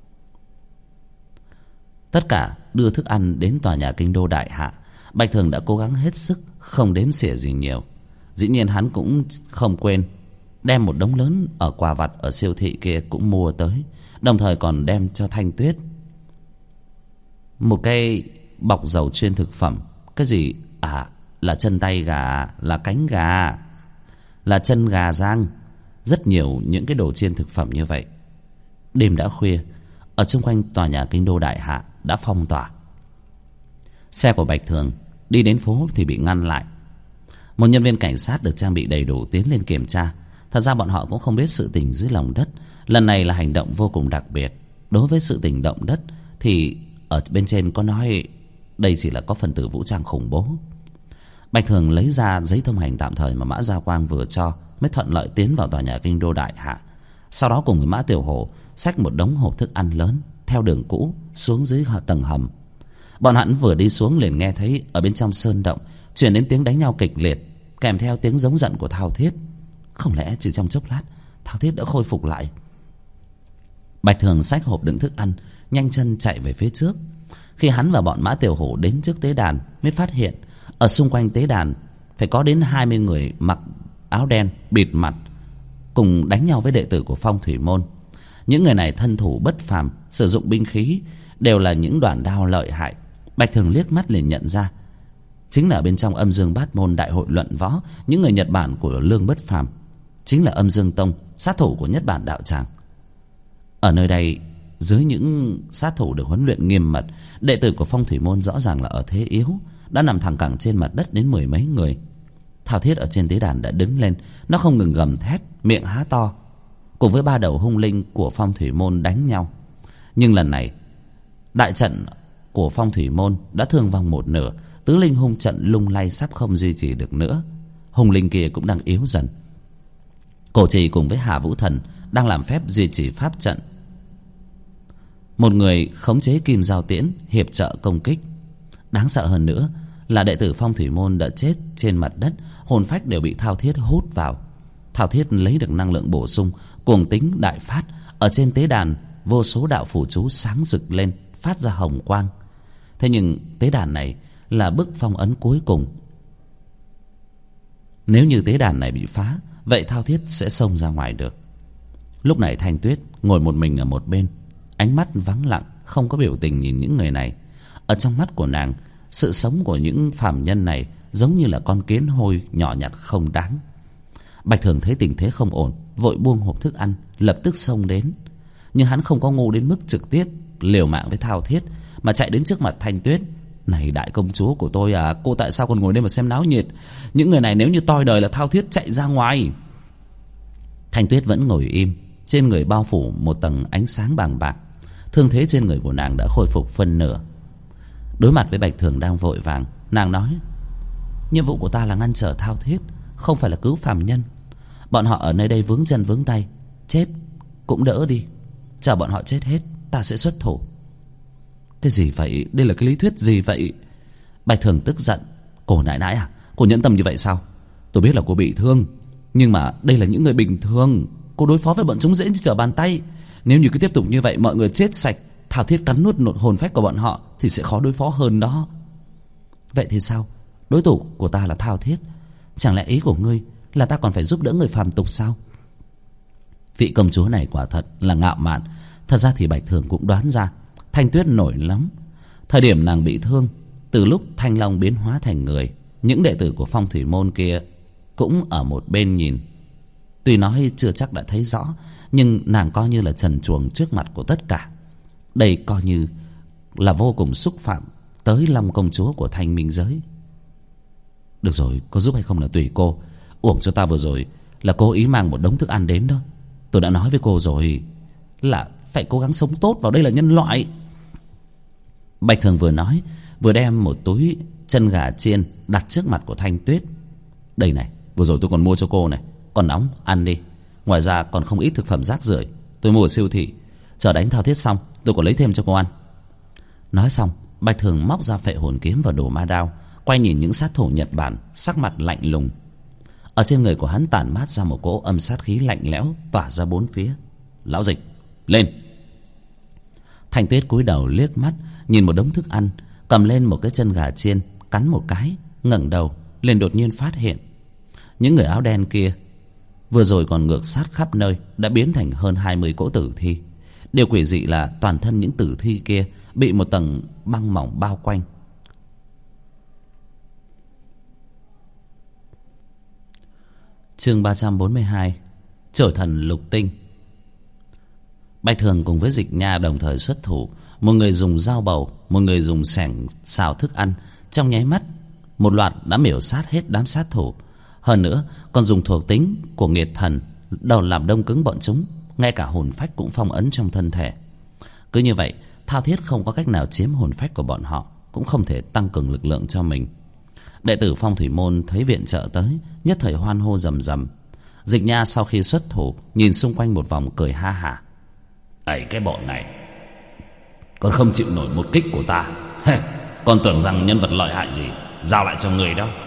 Tất cả đưa thức ăn đến tòa nhà kinh đô đại hạ. Bạch Thường đã cố gắng hết sức, không đếm xỉa gì nhiều. Dĩ nhiên hắn cũng không quên đem một đống lớn ở quà vặt ở siêu thị kia cũng mua tới, đồng thời còn đem cho Thanh Tuyết một cái bọc dầu chuyên thực phẩm. Cái gì? Là chân tay gà, là cánh gà, là chân gà rang. Rất nhiều những cái đồ chiên thực phẩm như vậy. Đêm đã khuya, ở xung quanh tòa nhà kinh đô đại hạ đã phong tỏa. Xe của Bạch Thường đi đến phố thì bị ngăn lại. Một nhân viên cảnh sát được trang bị đầy đủ tiến lên kiểm tra. Thật ra bọn họ cũng không biết sự tình dưới lòng đất. Lần này là hành động vô cùng đặc biệt. Đối với sự tình động đất thì ở bên trên có nói đây chỉ là có phần tử vũ trang khủng bố. Bạch Thường lấy ra giấy thông hành tạm thời mà Mã Gia Quang vừa cho, mới thuận lợi tiến vào tòa nhà kinh đô đại hạ. Sau đó cùng với Mã Tiểu Hổ xách một đống hộp thức ăn lớn theo đường cũ xuống dưới tầng hầm. Bọn hắn vừa đi xuống liền nghe thấy ở bên trong sơn động truyền đến tiếng đánh nhau kịch liệt, kèm theo tiếng giống giận của Thao Thiết. Không lẽ chỉ trong chốc lát Thao Thiết đã khôi phục lại? Bạch Thường xách hộp đựng thức ăn, nhanh chân chạy về phía trước. Khi hắn và bọn Mã Tiểu Hổ đến trước tế đàn, mới phát hiện ở xung quanh tế đàn phải có đến 20 người mặc áo đen bịt mặt, cùng đánh nhau với đệ tử của Phong Thủy Môn. Những người này thân thủ bất phàm, sử dụng binh khí đều là những đoạn đao lợi hại. Bạch Thường liếc mắt liền nhận ra, chính là ở bên trong Âm Dương Bát Môn đại hội luận võ, những người Nhật Bản của Lương Bất Phàm, chính là Âm Dương Tông, sát thủ của Nhất Bản đạo tràng. Ở nơi đây, dưới những sát thủ được huấn luyện nghiêm mật, đệ tử của Phong Thủy Môn rõ ràng là ở thế yếu, đã nằm thẳng cẳng trên mặt đất đến 10 mấy người. Thao Thiết ở trên tế đàn đã đứng lên, nó không ngừng gầm thét, miệng há to, cùng với 3 đầu hung linh của Phong Thủy Môn đánh nhau. Nhưng lần này đại trận của Phong Thủy Môn đã thương vong một nửa, tứ linh hung trận lung lay sắp không duy trì được nữa. Hung linh kia cũng đang yếu dần. Cổ Trì cùng với Hà Vũ Thần đang làm phép duy trì pháp trận. Một người khống chế kim giao tiễn hiệp trợ công kích. Đáng sợ hơn nữa là đệ tử Phong Thủy Môn đã chết trên mặt đất, hồn phách đều bị Thao Thiết hút vào. Thao Thiết lấy được năng lượng bổ sung, cuồng tính đại phát. Ở trên tế đàn, vô số đạo phù chú sáng rực lên, phát ra hồng quang. Thế nhưng tế đàn này là bức phong ấn cuối cùng. Nếu như tế đàn này bị phá, vậy Thao Thiết sẽ xông ra ngoài được. Lúc này Thanh Tuyết ngồi một mình ở một bên, ánh mắt vắng lặng, không có biểu tình nhìn những người này. Ở trong mắt của nàng, sự sống của những phàm nhân này giống như là con kiến hôi nhỏ nhặt không đáng. Bạch Thường thấy tình thế không ổn, vội buông hộp thức ăn, lập tức xông đến. Nhưng hắn không có ngu đến mức trực tiếp liều mạng với Thao Thiết, mà chạy đến trước mặt Thanh Tuyết. Này đại công chúa của tôi à, cô tại sao còn ngồi đây mà xem náo nhiệt? Những người này nếu như toi đời là Thao Thiết chạy ra ngoài. Thanh Tuyết vẫn ngồi im, trên người bao phủ một tầng ánh sáng bàng bạc. Thương thế trên người của nàng đã khôi phục phân nửa. Đối mặt với Bạch Thường đang vội vàng, nàng nói: nhiệm vụ của ta là ngăn trở Thao Thiết, không phải là cứu phàm nhân. Bọn họ ở nơi đây vướng chân vướng tay, chết cũng đỡ đi. Chờ bọn họ chết hết, ta sẽ xuất thủ. Cái gì vậy? Đây là cái lý thuyết gì vậy? Bạch Thường tức giận: cô nãi nãi à, cô nhẫn tâm như vậy sao? Tôi biết là cô bị thương, nhưng mà đây là những người bình thường, cô đối phó với bọn chúng dễ như trở bàn tay. Nếu như cứ tiếp tục như vậy, mọi người chết sạch, Thao Thiết cắn nuốt hồn phách của bọn họ thì sẽ khó đối phó hơn đó. Vậy thì sao? Đối thủ của ta là Thao Thiết, chẳng lẽ ý của ngươi là ta còn phải giúp đỡ người phàm tục sao? Vị công chúa này quả thật là ngạo mạn. Thật ra thì Bạch Thường cũng đoán ra Thanh Tuyết nổi lắm. Thời điểm nàng bị thương, từ lúc Thanh Long biến hóa thành người, những đệ tử của Phong Thủy Môn kia cũng ở một bên nhìn. Tuy nói chưa chắc đã thấy rõ, nhưng nàng coi như là trần truồng trước mặt của tất cả. Đây coi như là vô cùng xúc phạm tới Long công chúa của Thanh Minh giới. Được rồi, có giúp hay không là tùy cô. Uổng cho ta vừa rồi là cố ý mang một đống thức ăn đến đó. Tôi đã nói với cô rồi là phải cố gắng sống tốt, vào đây là nhân loại. Bạch Thường vừa nói vừa đem một túi chân gà chiên đặt trước mặt của Thanh Tuyết. Đây này, vừa rồi tôi còn mua cho cô này, còn nóng, ăn đi. Ngoài ra còn không ít thực phẩm rác rưởi tôi mua ở siêu thị. Chờ đánh Thao Thiết xong tôi còn lấy thêm cho cô ăn. Nói xong, Bạch Thường móc ra phệ hồn kiếm và đồ ma đao, quay nhìn những sát thủ Nhật Bản, sắc mặt lạnh lùng. Ở trên người của hắn tản mát ra một cỗ âm sát khí lạnh lẽo tỏa ra bốn phía. Lão Dịch, lên! Thanh Tuyết cúi đầu liếc mắt nhìn một đống thức ăn, cầm lên một cái chân gà chiên, cắn một cái, ngẩng đầu liền đột nhiên phát hiện những người áo đen kia vừa rồi còn ngược sát khắp nơi đã biến thành hơn 20 cỗ tử thi. Điều quỷ dị là toàn thân những tử thi kia bị một tầng băng mỏng bao quanh. Chương 342. Chổi thần lục tinh. Bạch Thường cùng với Dịch Nha đồng thời xuất thủ. Một người dùng dao bầu, một người dùng xẻng xào thức ăn. Trong nháy mắt, một loạt đã miểu sát hết đám sát thủ. Hơn nữa còn dùng thuộc tính của nghiệt thần đầu làm đông cứng bọn chúng. Ngay cả hồn phách cũng phong ấn trong thân thể. Cứ như vậy, Thao Thiết không có cách nào chiếm hồn phách của bọn họ, cũng không thể tăng cường lực lượng cho mình. Đệ tử Phong Thủy Môn thấy viện trợ tới, nhất thời hoan hô rầm rầm. Dịch Nha sau khi xuất thủ, nhìn xung quanh một vòng cười ha hả. Ấy, cái bọn này còn không chịu nổi một kích của ta. Còn tưởng rằng nhân vật lợi hại gì, giao lại cho người đó.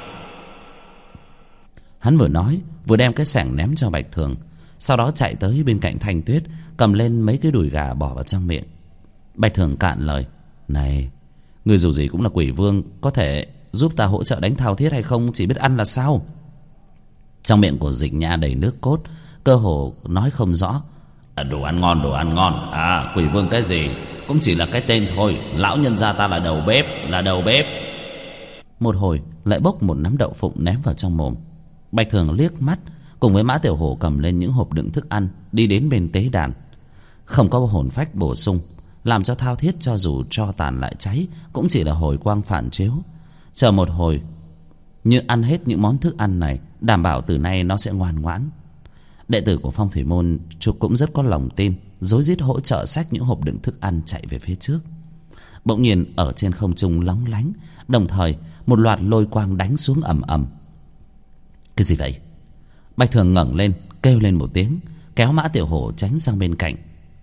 Hắn vừa nói vừa đem cái xẻng ném cho Bạch Thường, sau đó chạy tới bên cạnh Thanh Tuyết, cầm lên mấy cái đùi gà bỏ vào trong miệng. Bạch Thường cạn lời. Này, người dù gì cũng là quỷ vương, có thể giúp ta hỗ trợ đánh Thao Thiết hay không, chỉ biết ăn là sao? Trong miệng của Dịch Nha đầy nước cốt, cơ hồ nói không rõ. Đồ ăn ngon, đồ ăn ngon. Quỷ vương cái gì, cũng chỉ là cái tên thôi. Lão nhân gia ta là đầu bếp, là đầu bếp. Một hồi lại bốc một nắm đậu phụng ném vào trong mồm. Bạch Thường liếc mắt, cùng với Mã Tiểu Hổ cầm lên những hộp đựng thức ăn, đi đến bên tế đàn. Không có hồn phách bổ sung, làm cho Thao Thiết cho dù tro tàn lại cháy cũng chỉ là hồi quang phản chiếu. Chờ một hồi, như ăn hết những món thức ăn này, đảm bảo từ nay nó sẽ ngoan ngoãn. Đệ tử của Phong Thủy Môn cũng rất có lòng tin, rối rít hỗ trợ xách những hộp đựng thức ăn chạy về phía trước. Bỗng nhiên ở trên không trung lóng lánh, đồng thời một loạt lôi quang đánh xuống ầm ầm. Cái gì vậy? Bạch Thường ngẩng lên, kêu lên một tiếng, kéo Mã Tiểu Hổ tránh sang bên cạnh.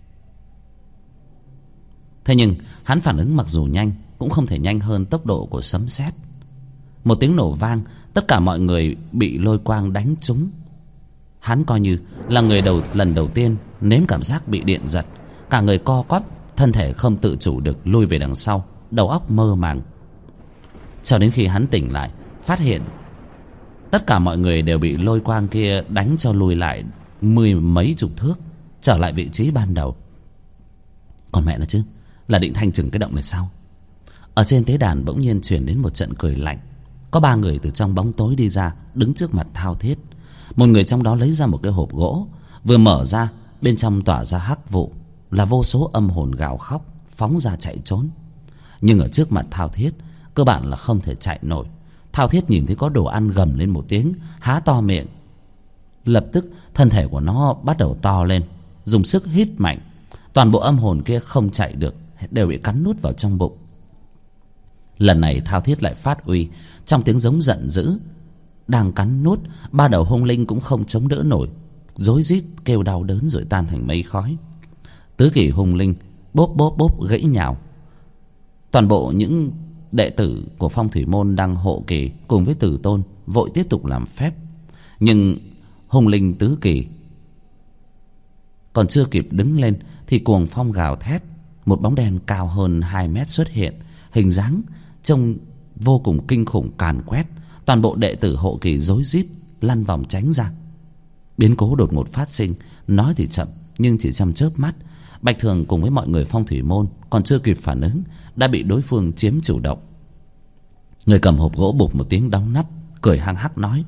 Thế nhưng hắn phản ứng mặc dù nhanh, cũng không thể nhanh hơn tốc độ của sấm sét. Một tiếng nổ vang, tất cả mọi người bị lôi quang đánh trúng. Hắn coi như là người lần đầu tiên nếm cảm giác bị điện giật, cả người co quắp, thân thể không tự chủ được lùi về đằng sau, đầu óc mơ màng. Cho đến khi hắn tỉnh lại, phát hiện tất cả mọi người đều bị lôi quang kia đánh cho lùi lại mười mấy chục thước, trở lại vị trí ban đầu. Còn mẹ nó chứ, là định thanh trừng cái động này sao? Ở trên tế đàn bỗng nhiên truyền đến một trận cười lạnh. Có 3 người từ trong bóng tối đi ra, đứng trước mặt Thao Thiết. Một người trong đó lấy ra một cái hộp gỗ, vừa mở ra, bên trong tỏa ra hắc vụ, là vô số âm hồn gào khóc, phóng ra chạy trốn. Nhưng ở trước mặt Thao Thiết, cơ bản là không thể chạy nổi. Thao Thiết nhìn thấy có đồ ăn gầm lên một tiếng, há to miệng. Lập tức thân thể của nó bắt đầu to lên, dùng sức hít mạnh. Toàn bộ âm hồn kia không chạy được, đều bị cắn nuốt vào trong bụng. Lần này Thao Thiết lại phát uy, trong tiếng giống giận dữ. Đang cắn nuốt, 3 đầu hung linh cũng không chống đỡ nổi, rối rít kêu đau đớn rồi tan thành mây khói. Tứ kỷ hung linh bốp bốp bốp gãy nhào. Toàn bộ những đệ tử của Phong Thủy Môn đang hộ kỳ cùng với Tử Tôn vội tiếp tục làm phép. Nhưng hung linh tứ kỳ còn chưa kịp đứng lên thì cuồng phong gào thét. Một bóng đen cao hơn 2 mét xuất hiện, hình dáng trông vô cùng kinh khủng càn quét. Toàn bộ đệ tử hộ kỳ rối rít lăn vòng tránh ra. Biến cố đột ngột phát sinh, nói thì chậm nhưng chỉ trong chớp mắt, Bạch Thường cùng với mọi người Phong Thủy Môn còn chưa kịp phản ứng đã bị đối phương chiếm chủ động. Người cầm hộp gỗ bụp một tiếng đóng nắp, cười hăng hắc nói: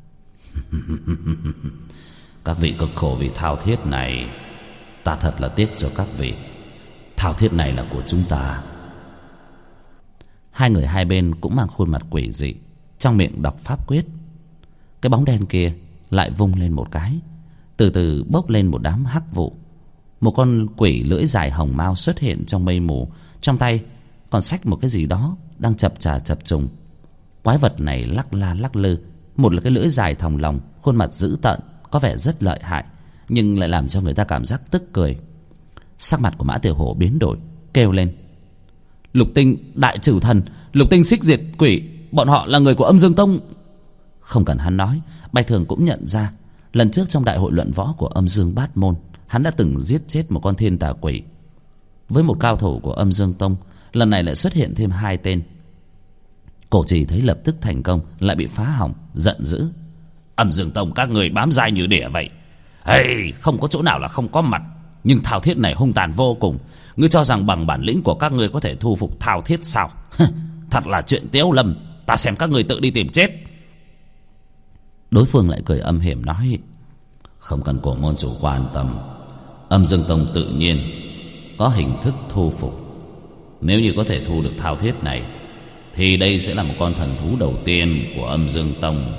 Các vị cực khổ vì Thao Thiết này, ta thật là tiếc cho các vị. Thao Thiết này là của chúng ta. Hai người hai bên cũng mang khuôn mặt quỷ dị, trong miệng đọc pháp quyết. Cái bóng đen kia lại vung lên một cái, từ từ bốc lên một đám hắc vụ. Một con quỷ lưỡi dài hồng mao xuất hiện trong mây mù, trong tay còn xách một cái gì đó đang chập chà chập trùng. Quái vật này lắc la lắc lư, một là cái lưỡi dài thòng lòng, khuôn mặt dữ tợn, có vẻ rất lợi hại, nhưng lại làm cho người ta cảm giác tức cười. Sắc mặt của Mã Tiểu Hổ biến đổi, kêu lên: Lục Tinh đại trừ thần, Lục Tinh xích diệt quỷ, bọn họ là người của Âm Dương Tông. Không cần hắn nói, Bạch Thường cũng nhận ra, lần trước trong đại hội luận võ của Âm Dương Bát Môn, hắn đã từng giết chết một con thiên tà quỷ. Với một cao thủ của Âm Dương Tông, lần này lại xuất hiện thêm 2 tên. Cổ Trì thấy lập tức thành công, lại bị phá hỏng, giận dữ: Âm Dương Tông các người bám dai như đỉa vậy. Hey, không có chỗ nào là không có mặt. nhưng thao thiết này hung tàn vô cùng. Ngươi cho rằng bằng bản lĩnh của các ngươi có thể thu phục thao thiết sao? Thật là chuyện tiếu lâm. Ta xem các ngươi tự đi tìm chết. Đối phương lại cười âm hiểm nói: không cần cổ môn chủ quan tâm, Âm Dương Tông tự nhiên có hình thức thu phục. Nếu như có thể thu được thao thiết này thì đây sẽ là một con thần thú đầu tiên của Âm Dương Tông.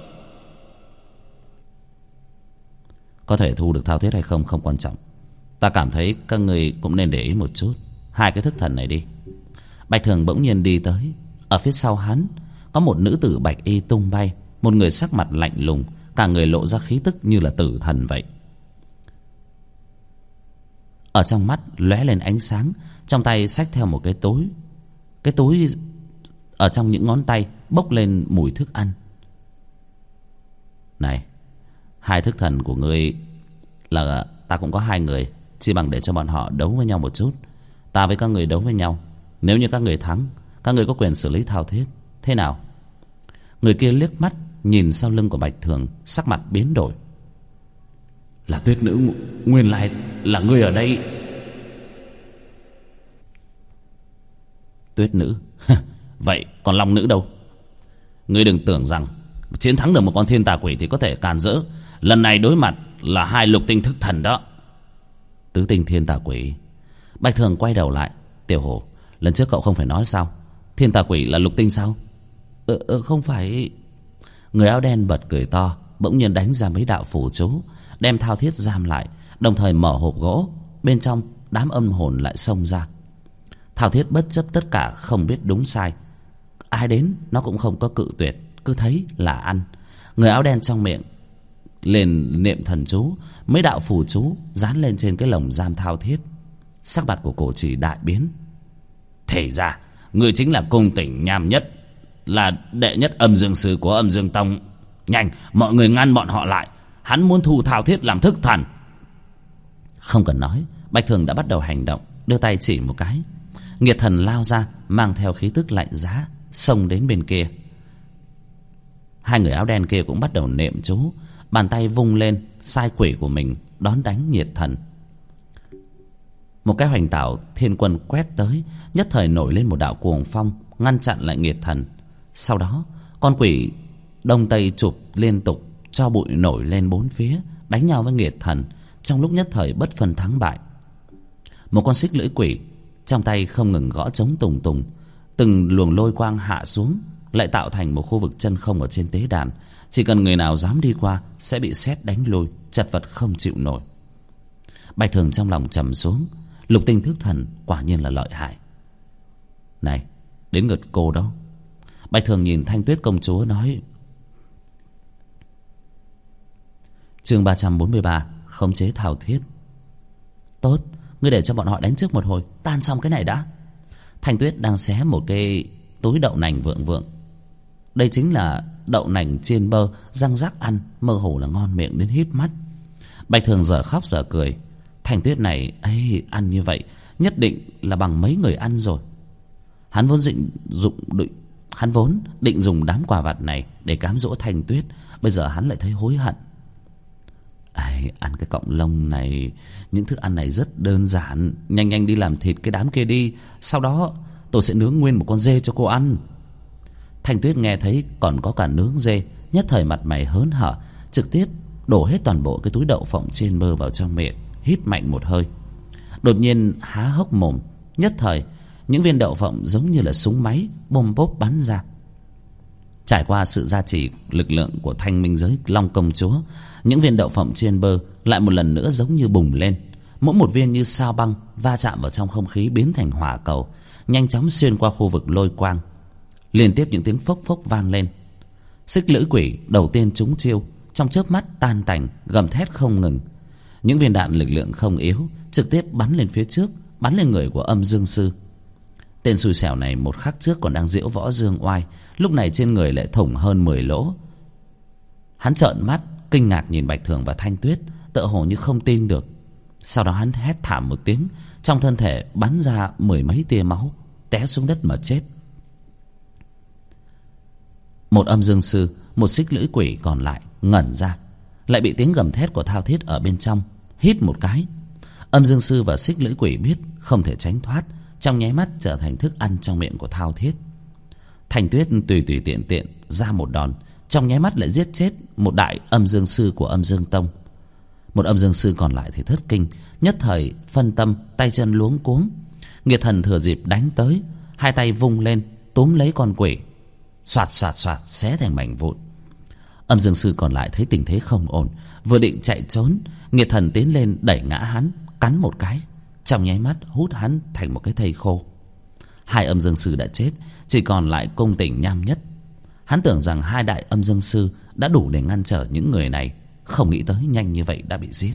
Có thể thu được thao thiết hay không không quan trọng. Ta cảm thấy các người cũng nên để ý một chút hai cái thức thần này đi. Bạch Thường bỗng nhiên đi tới. Ở phía sau hắn có một nữ tử bạch y tung bay. Một người sắc mặt lạnh lùng, cả người lộ ra khí tức như là tử thần vậy. Ở trong mắt lóe lên ánh sáng, trong tay xách theo một cái túi. Cái túi ở trong những ngón tay bốc lên mùi thức ăn. Này, hai thức thần của ngươi là ta cũng có hai người, chỉ bằng để cho bọn họ đấu với nhau một chút. Ta với các người đấu với nhau, nếu như các người thắng, các người có quyền xử lý thao thiết. Thế nào? Người kia liếc mắt nhìn sau lưng của Bạch Thường, sắc mặt biến đổi. Là Tuyết Nữ, nguyên lại là ngươi ở đây. Tuyết Nữ? Vậy còn Long Nữ đâu? Ngươi đừng tưởng rằng chiến thắng được một con thiên tà quỷ thì có thể càn rỡ. Lần này đối mặt là hai lục tinh thức thần đó. Tứ tinh thiên tà quỷ? Bạch Thường quay đầu lại. Tiểu Hổ, lần trước cậu không phải nói sao? Thiên tà quỷ là lục tinh sao? Không phải. Người áo đen bật cười to, bỗng nhiên đánh ra mấy đạo phù chú, đem thao thiết giam lại, đồng thời mở hộp gỗ. Bên trong đám âm hồn lại xông ra. Thao thiết bất chấp tất cả, không biết đúng sai. Ai đến nó cũng không có cự tuyệt, cứ thấy là ăn. Người áo đen trong miệng liền niệm thần chú, mấy đạo phù chú dán lên trên cái lồng giam thao thiết. Sắc mặt của Cổ Trì đại biến. Thể ra người chính là cung tỉnh nham nhất, là đệ nhất âm dương sư của Âm Dương Tông. Nhanh, mọi người ngăn bọn họ lại, hắn muốn thu thao thiết làm thức thần. Không cần nói, Bạch Thường đã bắt đầu hành động. Đưa tay chỉ một cái, nghiệt thần lao ra, mang theo khí tức lạnh giá, xông đến bên kia. Hai người áo đen kia cũng bắt đầu niệm chú, bàn tay vung lên, sai quỷ của mình đón đánh nhiệt thần. Một cái hoành tảo thiên quân quét tới, nhất thời nổi lên một đạo cuồng phong, ngăn chặn lại nghiệt thần. Sau đó con quỷ đông tây chụp liên tục, cho bụi nổi lên bốn phía, đánh nhau với nghiệt thần. Trong lúc nhất thời bất phân thắng bại. Một con xích lưỡi quỷ trong tay không ngừng gõ trống tùng tùng. Từng luồng lôi quang hạ xuống, lại tạo thành một khu vực chân không ở trên tế đàn. Chỉ cần người nào dám đi qua sẽ bị sét đánh lùi, chật vật không chịu nổi. Bạch Thường trong lòng trầm xuống. Lục tinh thức thần quả nhiên là lợi hại. Này, đến lượt cô đó. Bạch Thường nhìn Thanh Tuyết công chúa nói. Chương 343, khống chế thao thiết. Tốt, ngươi để cho bọn họ đánh trước một hồi, tan xong cái này đã. Thanh Tuyết đang xé một cái túi đậu nành vượng vượng. Đây chính là đậu nành chiên bơ, răng rắc ăn, mơ hồ là ngon miệng đến híp mắt. Bạch Thường dở khóc dở cười. Thanh Tuyết này ấy, ăn như vậy nhất định là bằng mấy người ăn rồi. Hắn vốn định dùng đám quà vặt này để cám dỗ Thanh Tuyết. Bây giờ hắn lại thấy hối hận. Ăn cái cọng lông này, những thức ăn này rất đơn giản. Nhanh nhanh đi làm thịt cái đám kia đi, sau đó tôi sẽ nướng nguyên một con dê cho cô ăn. Thanh Tuyết nghe thấy còn có cả nướng dê, nhất thời mặt mày hớn hở, trực tiếp đổ hết toàn bộ cái túi đậu phộng trên bơ vào trong miệng, hít mạnh một hơi. Đột nhiên há hốc mồm, nhất thời những viên đậu phộng giống như là súng máy bôm bốp bắn ra. Trải qua sự gia trì lực lượng của Thanh Minh Giới Long công chúa, những viên đậu phộng chiên bơ lại một lần nữa giống như bùng lên. Mỗi một viên như sao băng va chạm vào trong không khí, biến thành hỏa cầu, nhanh chóng xuyên qua khu vực lôi quang. Liên tiếp những tiếng phốc phốc vang lên. Xích lưỡi quỷ đầu tiên trúng chiêu, trong chớp mắt tan tành, gầm thét không ngừng. Những viên đạn lực lượng không yếu trực tiếp bắn lên phía trước, bắn lên người của Âm Dương Sư. Tên xui xẻo này một khắc trước còn đang diễu võ dương oai, lúc này trên người lại thủng hơn 10 lỗ. Hắn trợn mắt kinh ngạc nhìn Bạch Thường và Thanh Tuyết, tựa hồ như không tin được. Sau đó hắn hét thảm một tiếng, trong thân thể bắn ra 10 mấy tia máu, té xuống đất mà chết. Một Âm Dương Sư, một xích lưỡi quỷ còn lại ngẩn ra, lại bị tiếng gầm thét của thao thiết ở bên trong hít một cái. Âm dương sư và xích lưỡi quỷ biết không thể tránh thoát, trong nháy mắt trở thành thức ăn trong miệng của Thao Thiết. Thanh Tuyết tùy tùy tiện tiện ra một đòn, trong nháy mắt lại giết chết một đại âm dương sư của Âm Dương Tông. Một âm dương sư còn lại thì thất kinh, nhất thời phân tâm, tay chân luống cuống. Nghiệt Thần thừa dịp đánh tới, hai tay vung lên túm lấy con quỷ, xoạt xoạt xoạt xé thành mảnh vụn. Âm dương sư còn lại thấy tình thế không ổn, vừa định chạy trốn, Nghiệt Thần tiến lên đẩy ngã hắn, cắn một cái, trong nháy mắt hút hắn thành một cái thây khô. Hai âm dương sư đã chết, chỉ còn lại Cung Tỉnh Nham Nhất. Hắn tưởng rằng hai đại âm dương sư đã đủ để ngăn trở những người này, không nghĩ tới nhanh như vậy đã bị giết.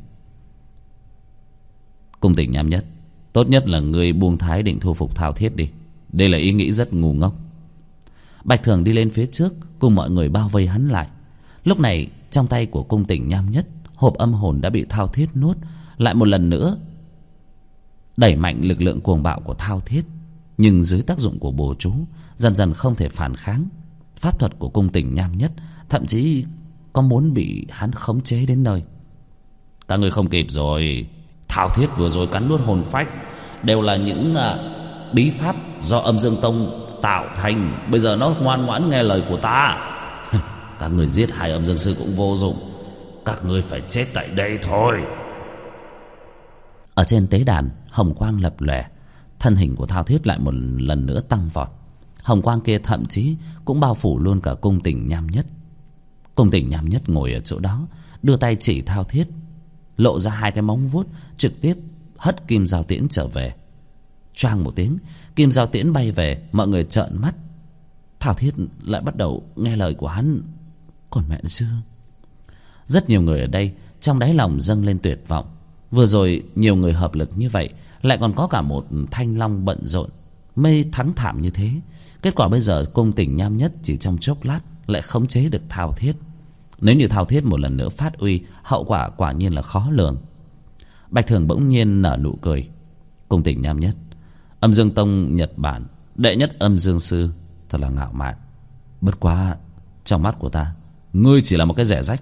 Cung Tỉnh Nham Nhất, tốt nhất là ngươi buông thái định thu phục Thao Thiết đi. Đây là ý nghĩ rất ngu ngốc. Bạch Thường đi lên phía trước cùng mọi người bao vây hắn lại. Lúc này trong tay của Cung Tỉnh Nham Nhất, hộp âm hồn đã bị Thao Thiết nuốt. Lại một lần nữa đẩy mạnh lực lượng cuồng bạo của Thao Thiết, nhưng dưới tác dụng của bùa chú dần dần không thể phản kháng. Pháp thuật của Cung Tỉnh Nham Nhất thậm chí có muốn bị hắn khống chế đến nơi. Các người không kịp rồi. Thao Thiết vừa rồi cắn nuốt hồn phách đều là những bí pháp do Âm Dương Tông tạo thành. Bây giờ nó ngoan ngoãn nghe lời của ta. Các người giết hai âm dương sư cũng vô dụng, các ngươi phải chết tại đây thôi. Ở trên tế đàn, hồng quang lập lòe, thân hình của Thao Thiết lại một lần nữa tăng vọt. Hồng quang kia thậm chí cũng bao phủ luôn cả Cung Tỉnh Nham Nhất. Cung Tỉnh Nham Nhất ngồi ở chỗ đó, đưa tay chỉ Thao Thiết, lộ ra hai cái móng vuốt, trực tiếp hất kim giao tiễn trở về. Choang một tiếng, kim giao tiễn bay về, mọi người trợn mắt. Thao Thiết lại bắt đầu nghe lời của hắn. Còn mẹ nó chưa. Rất nhiều người ở đây trong đáy lòng dâng lên tuyệt vọng. Vừa rồi nhiều người hợp lực như vậy, lại còn có cả một Thanh Long bận rộn, mê thắng thảm như thế. Kết quả bây giờ Cung Tỉnh Nham Nhất chỉ trong chốc lát lại khống chế được Thao Thiết. Nếu như Thao Thiết một lần nữa phát uy, hậu quả quả nhiên là khó lường. Bạch Thường bỗng nhiên nở nụ cười. Cung Tỉnh Nham Nhất, Âm Dương Tông Nhật Bản đệ nhất âm dương sư, thật là ngạo mạn. Bất quá trong mắt của ta, ngươi chỉ là một cái rẻ rách.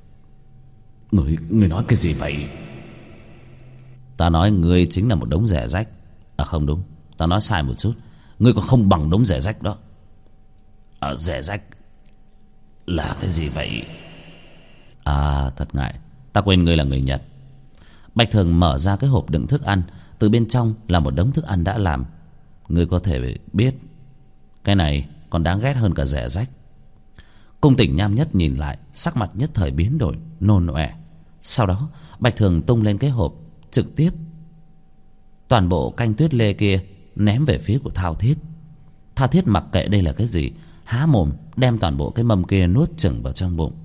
Ngươi nói cái gì vậy? Ta nói ngươi chính là một đống rẻ rách. À không đúng, ta nói sai một chút. Ngươi còn không bằng đống rẻ rách đó. Rẻ rách là cái gì vậy? À thật ngại, ta quên ngươi là người Nhật. Bạch Thường mở ra cái hộp đựng thức ăn, từ bên trong là một đống thức ăn đã làm. Ngươi có thể biết cái này còn đáng ghét hơn cả rẻ rách. Cung Tỉnh Nham Nhất nhìn lại, sắc mặt nhất thời biến đổi, nôn ọe. Sau đó Bạch Thường tung lên cái hộp, trực tiếp toàn bộ canh tuyết lê kia ném về phía của Thao Thiết. Thao Thiết mặc kệ đây là cái gì, há mồm đem toàn bộ cái mâm kia nuốt chửng vào trong bụng.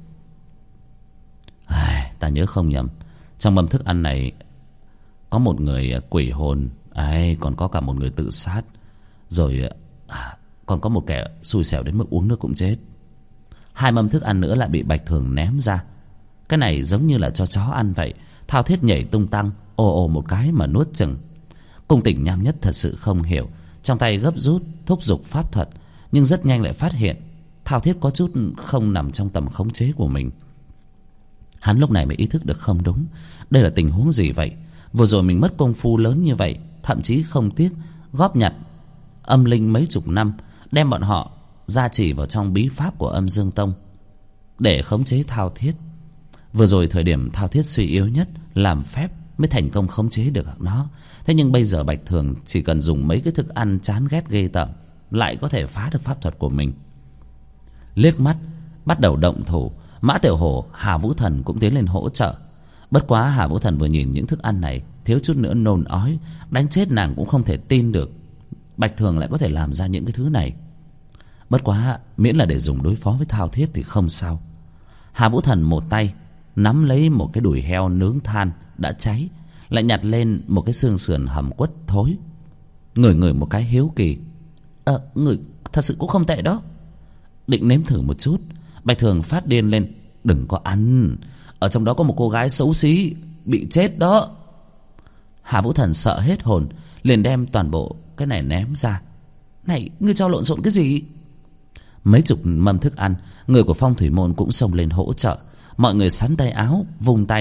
Ta nhớ không nhầm, trong mâm thức ăn này có một người quỷ hồn, còn có cả một người tự sát, rồi còn có một kẻ xui xẻo đến mức uống nước cũng chết. Hai mâm thức ăn nữa lại bị Bạch Thường ném ra. Cái này giống như là cho chó ăn vậy. Thao Thiết nhảy tung tăng, ồ ồ một cái mà nuốt chửng. Cung Tỉnh Nham Nhất thật sự không hiểu, trong tay gấp rút thúc giục pháp thuật, nhưng rất nhanh lại phát hiện Thao Thiết có chút không nằm trong tầm khống chế của mình. Hắn lúc này mới ý thức được không đúng. Đây là tình huống gì vậy? Vừa rồi mình mất công phu lớn như vậy, thậm chí không tiếc góp nhặt âm linh mấy chục năm, đem bọn họ gia trì vào trong bí pháp của Âm Dương Tông để khống chế Thao Thiết. Vừa rồi thời điểm Thao Thiết suy yếu nhất, làm phép mới thành công khống chế được nó. Thế nhưng bây giờ Bạch Thường chỉ cần dùng mấy cái thức ăn chán ghét ghê tởm, lại có thể phá được pháp thuật của mình. Liếc mắt bắt đầu động thủ, Mã Tiểu Hổ, Hà Vũ Thần cũng tiến lên hỗ trợ. Bất quá Hà Vũ Thần vừa nhìn những thức ăn này, thiếu chút nữa nôn ói, đánh chết nàng cũng không thể tin được Bạch Thường lại có thể làm ra những cái thứ này. Bất quá miễn là để dùng đối phó với Thao Thiết thì không sao. Hà Vũ Thần một tay nắm lấy một cái đùi heo nướng than đã cháy, lại nhặt lên một cái xương sườn hầm quất thối, ngửi một cái hiếu kỳ. Ngửi thật sự cũng không tệ đó. Định nếm thử một chút, Bạch Thường phát điên lên. Đừng có ăn, ở trong đó có một cô gái xấu xí bị chết đó. Hà Vũ Thần sợ hết hồn, liền đem toàn bộ cái này ném ra. Này, ngươi cho lộn xộn cái gì? Mấy chục mâm thức ăn, người của Phong Thủy Môn cũng xông lên hỗ trợ. Mọi người sắn tay áo, vung tay,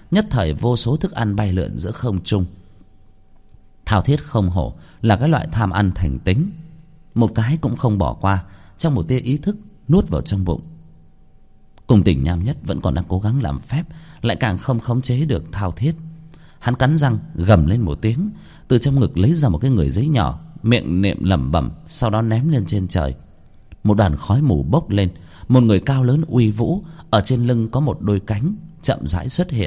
nhất thời vô số thức ăn bay lượn giữa không trung. Thao thiết không hổ là cái loại tham ăn thành tính, một cái cũng không bỏ qua, trong một tia ý thức nuốt vào trong bụng. Cung Tỉnh Nham Nhất vẫn còn đang cố gắng làm phép, lại càng không khống chế được Thao thiết. Hắn cắn răng gầm lên một tiếng, từ trong ngực lấy ra một cái người giấy nhỏ, miệng niệm lẩm bẩm, sau đó ném lên trên trời. Một đoàn khói mù bốc lên, một người cao lớn uy vũ, ở trên lưng có một đôi cánh, chậm rãi xuất hiện.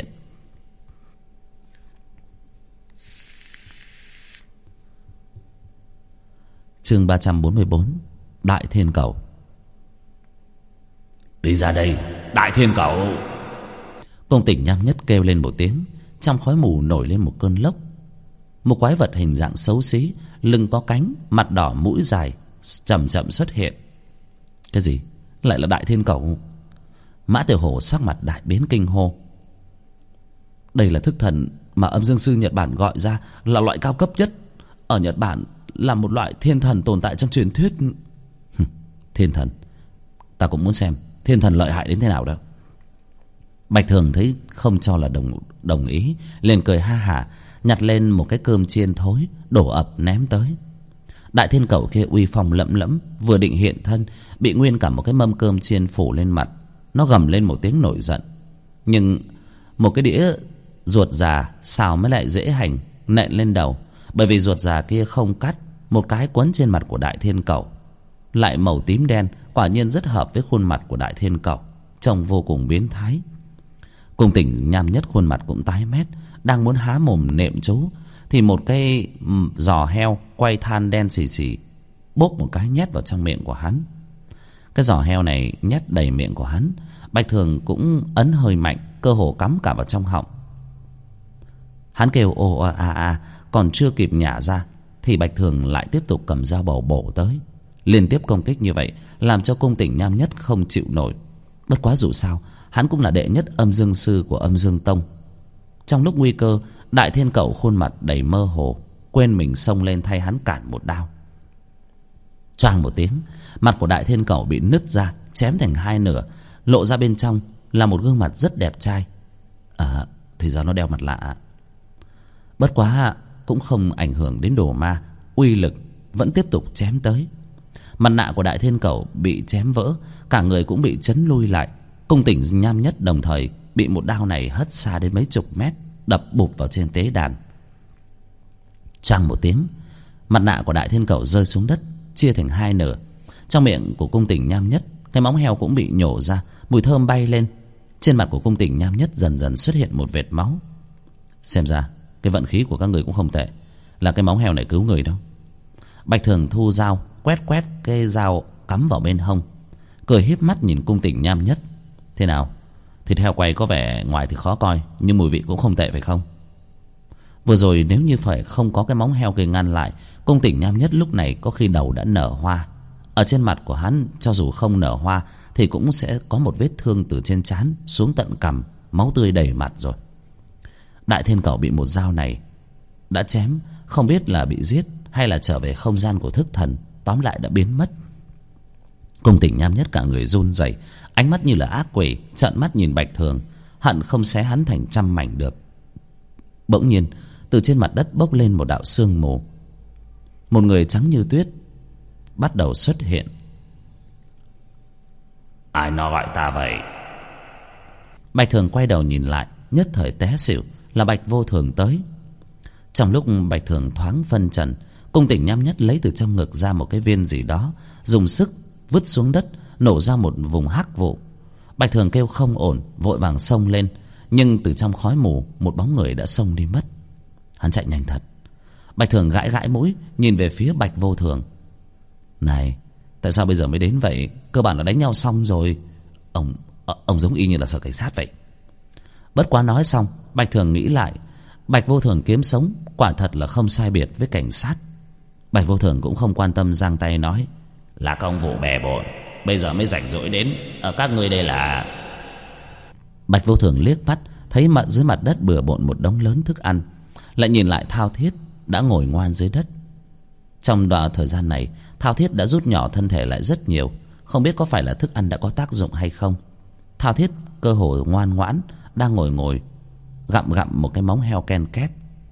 Chương 344. Đại Thiên Cầu.
Đi ra đây, Đại Thiên Cầu.
Cung Tỉnh Nham Nhất kêu lên một tiếng, trong khói mù nổi lên một cơn lốc. Một quái vật hình dạng xấu xí, lưng có cánh, mặt đỏ mũi dài, chậm chậm xuất hiện. Cái gì? Lại là Đại Thiên Cầu? Mã Tiểu Hổ sắc mặt đại biến kinh hô. Đây là thức thần mà âm dương sư Nhật Bản gọi ra là loại cao cấp nhất. Ở Nhật Bản là một loại thiên thần tồn tại trong truyền thuyết. Thiên thần? Ta cũng muốn xem thiên thần lợi hại đến thế nào đâu. Bạch Thường thấy không cho là đồng ý, liền cười ha hả, nhặt lên một cái cơm chiên thối, đổ ập ném tới. Đại Thiên Cầu kia uy phong lẫm lẫm, vừa định hiện thân, bị nguyên cả một cái mâm cơm chiên phủ lên mặt. Nó gầm lên một tiếng nổi giận, nhưng một cái đĩa ruột già xào mới lại dễ hành nện lên đầu, bởi vì ruột già kia không cắt, một cái quấn trên mặt của Đại Thiên Cầu, lại màu tím đen, quả nhiên rất hợp với khuôn mặt của Đại Thiên Cầu, trông vô cùng biến thái. Cung Tỉnh Nham Nhất khuôn mặt cũng tái mét, đang muốn há mồm niệm chú, thì một cái giò heo quay than đen xì xì bốc một cái nhét vào trong miệng của hắn. Cái giò heo này nhét đầy miệng của hắn, Bạch Thường cũng ấn hơi mạnh, cơ hồ cắm cả vào trong họng. Hắn kêu ô a a, còn chưa kịp nhả ra thì Bạch Thường lại tiếp tục cầm dao bầu bổ tới. Liên tiếp công kích như vậy làm cho Cung Tỉnh Nham Nhất không chịu nổi. Bất quá dù sao hắn cũng là đệ nhất âm dương sư của Âm Dương Tông. Trong lúc nguy cơ, Đại Thiên Cầu khuôn mặt đầy mơ hồ, quên mình xông lên thay hắn cản một đao. Choang một tiếng, mặt của Đại Thiên Cầu bị nứt ra, chém thành hai nửa, lộ ra bên trong là một gương mặt rất đẹp trai. Thì ra nó đeo mặt lạ. Bất quá cũng không ảnh hưởng đến đồ ma, uy lực vẫn tiếp tục chém tới. Mặt nạ của Đại Thiên Cầu bị chém vỡ, cả người cũng bị chấn lui lại. Cung Tỉnh Nham Nhất đồng thời bị một đao này hất xa đến mấy chục mét, đập bụp vào trên tế đàn. Choang một tiếng, mặt nạ của Đại Thiên Cầu rơi xuống đất, chia thành hai nửa. Trong miệng của Cung Tỉnh Nham Nhất, cái móng heo cũng bị nhổ ra, mùi thơm bay lên. Trên mặt của Cung Tỉnh Nham Nhất dần dần xuất hiện một vệt máu. Xem ra cái vận khí của các người cũng không tệ, là cái móng heo này cứu người đâu. Bạch Thường thu dao, quét cái dao cắm vào bên hông, cười híp mắt nhìn Cung Tỉnh Nham Nhất. Thế nào, thịt heo quay có vẻ ngoài thì khó coi, nhưng mùi vị cũng không tệ phải không? Vừa rồi nếu như phải không có cái móng heo kia ngăn lại, Cung Tỉnh Nham Nhất lúc này có khi đầu đã nở hoa. Ở trên mặt của hắn cho dù không nở hoa thì cũng sẽ có một vết thương từ trên trán xuống tận cằm, máu tươi đầy mặt rồi. Đại Thiên Cầu bị một dao này đã chém, không biết là bị giết hay là trở về không gian của thức thần, tóm lại đã biến mất. Cung Tỉnh Nham Nhất cả người run rẩy, ánh mắt như là ác quỷ, trợn mắt nhìn Bạch Thường, hận không xé hắn thành trăm mảnh được. Bỗng nhiên từ trên mặt đất bốc lên một đạo sương mù, một người trắng như tuyết bắt đầu xuất hiện.
Ai nó gọi ta vậy?
Bạch Thường quay đầu nhìn lại, nhất thời té xỉu, là Bạch Vô Thường tới. Trong lúc Bạch Thường thoáng phân trần, Cung Tỉnh Nham Nhất lấy từ trong ngực ra một cái viên gì đó, dùng sức vứt xuống đất, nổ ra một vùng hắc vụ. Bạch Thường kêu không ổn, vội vàng xông lên, nhưng từ trong khói mù một bóng người đã xông đi mất. Hắn chạy nhanh thật. Bạch Thường gãi gãi mũi, nhìn về phía Bạch Vô Thường. Này, tại sao bây giờ mới đến vậy? Cơ bản là đánh nhau xong rồi. Ông giống y như là sở cảnh sát vậy. Bất quá nói xong, Bạch Thường nghĩ lại, Bạch Vô Thường kiếm sống quả thật là không sai biệt với cảnh sát. Bạch Vô Thường cũng không quan tâm, giang tay nói:
Là công vụ bề bộn, bây giờ mới rảnh rỗi đến. Ở các ngươi đây là...
Bạch Vô Thường liếc mắt thấy dưới mặt đất bừa bộn một đống lớn thức ăn, lại nhìn lại Thao Thiết đã ngồi ngoan dưới đất. Trong đoạn thời gian này, Thao Thiết đã rút nhỏ thân thể lại rất nhiều, không biết có phải là thức ăn đã có tác dụng hay không. Thao Thiết cơ hồ ngoan ngoãn đang ngồi gặm gặm một cái móng heo ken két.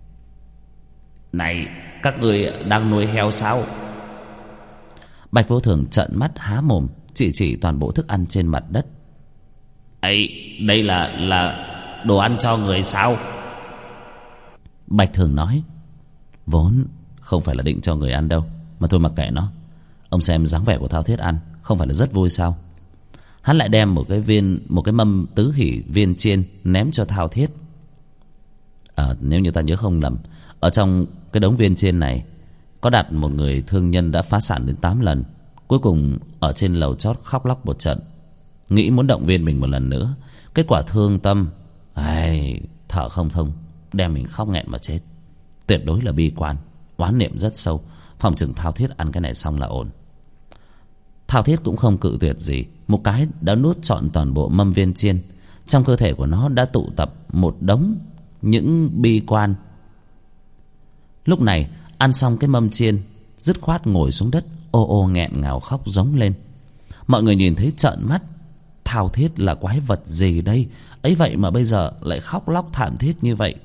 Này, các người đang nuôi heo sao?
Bạch Vô Thường trợn mắt há mồm, chỉ toàn bộ thức ăn trên mặt đất.
ấy đây là đồ ăn cho người sao?
Bạch Thường nói, vốn không phải là định cho người ăn đâu, mà thôi mặc kệ nó. Ông xem dáng vẻ của Thao Thiết ăn không phải là rất vui sao? Hắn lại đem một cái mâm tứ hỷ viên chiên ném cho Thao Thiết. Nếu như ta nhớ không lầm, ở trong cái đống viên chiên này có đặt một người thương nhân đã phá sản đến 8 lần. Cuối cùng ở trên lầu chót khóc lóc một trận, nghĩ muốn động viên mình một lần nữa. Kết quả thương tâm, thở không thông, đem mình khóc nghẹn mà chết. Tuyệt đối là bi quan, oán niệm rất sâu. Phòng chừng Thao Thiết ăn cái này xong là ổn. Thao Thiết cũng không cự tuyệt gì, một cái đã nuốt trọn toàn bộ mâm viên chiên. Trong cơ thể của nó đã tụ tập một đống những bi quan. Lúc này ăn xong cái mâm chiên, dứt khoát ngồi xuống đất, ô ô nghẹn ngào khóc giống lên. Mọi người nhìn thấy trợn mắt. Thao Thiết là quái vật gì đây? Ấy vậy mà bây giờ lại khóc lóc thảm thiết như vậy.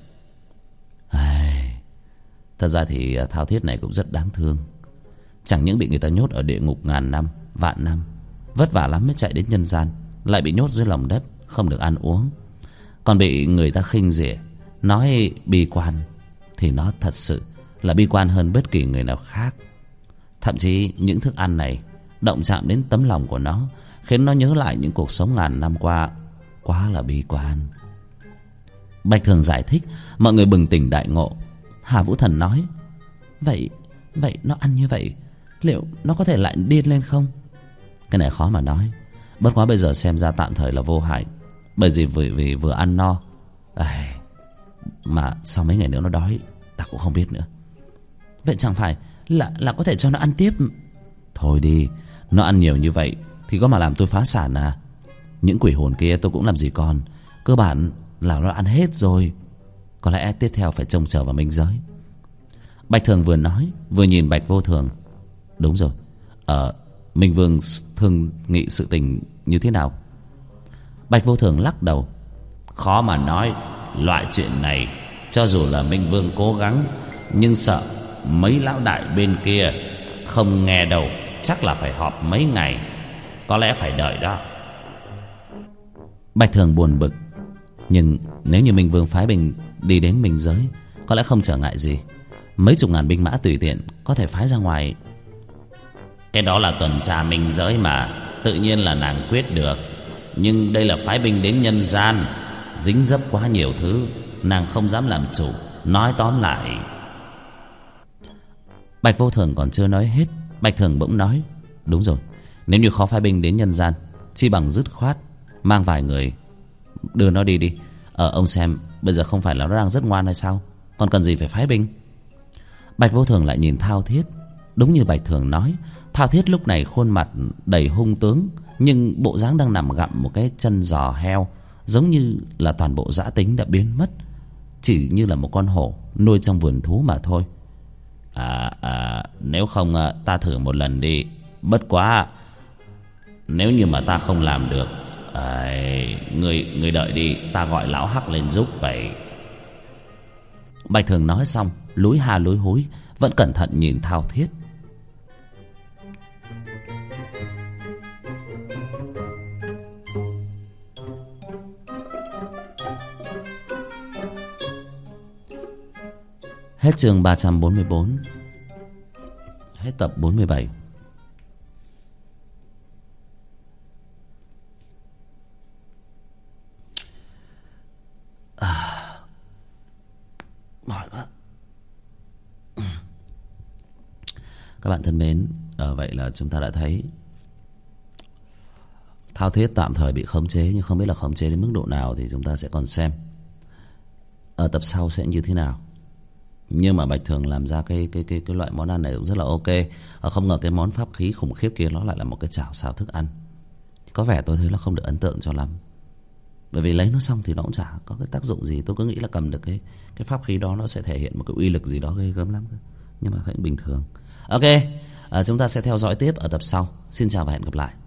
Thật ra thì Thao Thiết này cũng rất đáng thương. Chẳng những bị người ta nhốt ở địa ngục ngàn năm, vạn năm, vất vả lắm mới chạy đến nhân gian, lại bị nhốt dưới lòng đất, không được ăn uống, còn bị người ta khinh rỉa, nói bi quan. Thì nó thật sự là bi quan hơn bất kỳ người nào khác. Thậm chí những thức ăn này động chạm đến tấm lòng của nó, khiến nó nhớ lại những cuộc sống ngàn năm qua. Quá là bi quan. Bạch Thường giải thích, mọi người bừng tỉnh đại ngộ. Hà Vũ Thần nói, Vậy nó ăn như vậy, liệu nó có thể lại điên lên không? Cái này khó mà nói. Bất quá bây giờ xem ra tạm thời là vô hại, bởi vì vừa ăn no. Mà sau mấy ngày nữa nó đói, ta cũng không biết nữa. Vậy chẳng phải là có thể cho nó ăn tiếp? Thôi đi, nó ăn nhiều như vậy thì có mà làm tôi phá sản à? Những quỷ hồn kia tôi cũng làm gì còn. Cơ bản là nó ăn hết rồi. Có lẽ tiếp theo phải trông chờ vào minh giới. Bạch Thường vừa nói vừa nhìn Bạch Vô Thường. Đúng rồi, Minh Vương thương nghị sự tình như thế nào? Bạch Vô Thường lắc đầu.
Khó mà nói. Loại chuyện này cho dù là Minh Vương cố gắng, nhưng sợ mấy lão đại bên kia không nghe đâu. Chắc là phải họp mấy ngày, có lẽ phải đợi đó.
Bạch Thường buồn bực. Nhưng nếu như Minh Vương phái binh đi đến minh giới, có lẽ không trở ngại gì. Mấy chục ngàn binh mã tùy tiện có thể phái ra ngoài.
Cái đó là tuần tra minh giới mà, tự nhiên là nàng quyết được. Nhưng đây là phái binh đến nhân gian, dính dấp quá nhiều thứ, nàng không dám làm chủ. Nói tóm lại.
Bạch Vô Thường còn chưa nói hết, Bạch Thường bỗng nói, đúng rồi, nếu như khó phái binh đến nhân gian, chi bằng dứt khoát mang vài người đưa nó đi. Ông xem bây giờ không phải là nó đang rất ngoan hay sao, còn cần gì phải phái binh? Bạch Vô Thường lại nhìn Thao Thiết. Đúng như Bạch Thường nói, Thao Thiết lúc này khuôn mặt đầy hung tướng, nhưng bộ dáng đang nằm gặm một cái chân giò heo, giống như là toàn bộ dã tính đã biến mất, chỉ như là một con hổ nuôi trong vườn thú mà thôi.
Nếu không ta thử một lần đi. Bất quá nếu như mà ta không làm được, người đợi đi, ta gọi lão Hắc lên giúp vậy.
Bạch Thường nói xong, lúi ha lúi húi, vẫn cẩn thận nhìn Thao Thiết. Hết chương 344. Hết tập 47. Mỏi quá. Các bạn thân mến, vậy là chúng ta đã thấy Thao Thiết tạm thời bị khống chế, nhưng không biết là khống chế đến mức độ nào thì chúng ta sẽ còn xem. Ở tập sau sẽ như thế nào. Nhưng mà Bạch Thường làm ra cái loại món ăn này cũng rất là ok. Không ngờ cái món pháp khí khủng khiếp kia nó lại là một cái chảo xào thức ăn. Có vẻ tôi thấy là không được ấn tượng cho lắm. Bởi vì lấy nó xong thì nó cũng chả có cái tác dụng gì. Tôi cứ nghĩ là cầm được cái pháp khí đó nó sẽ thể hiện một cái uy lực gì đó ghê gớm lắm. Nhưng mà cũng bình thường. Ok, chúng ta sẽ theo dõi tiếp ở tập sau. Xin chào và hẹn gặp lại.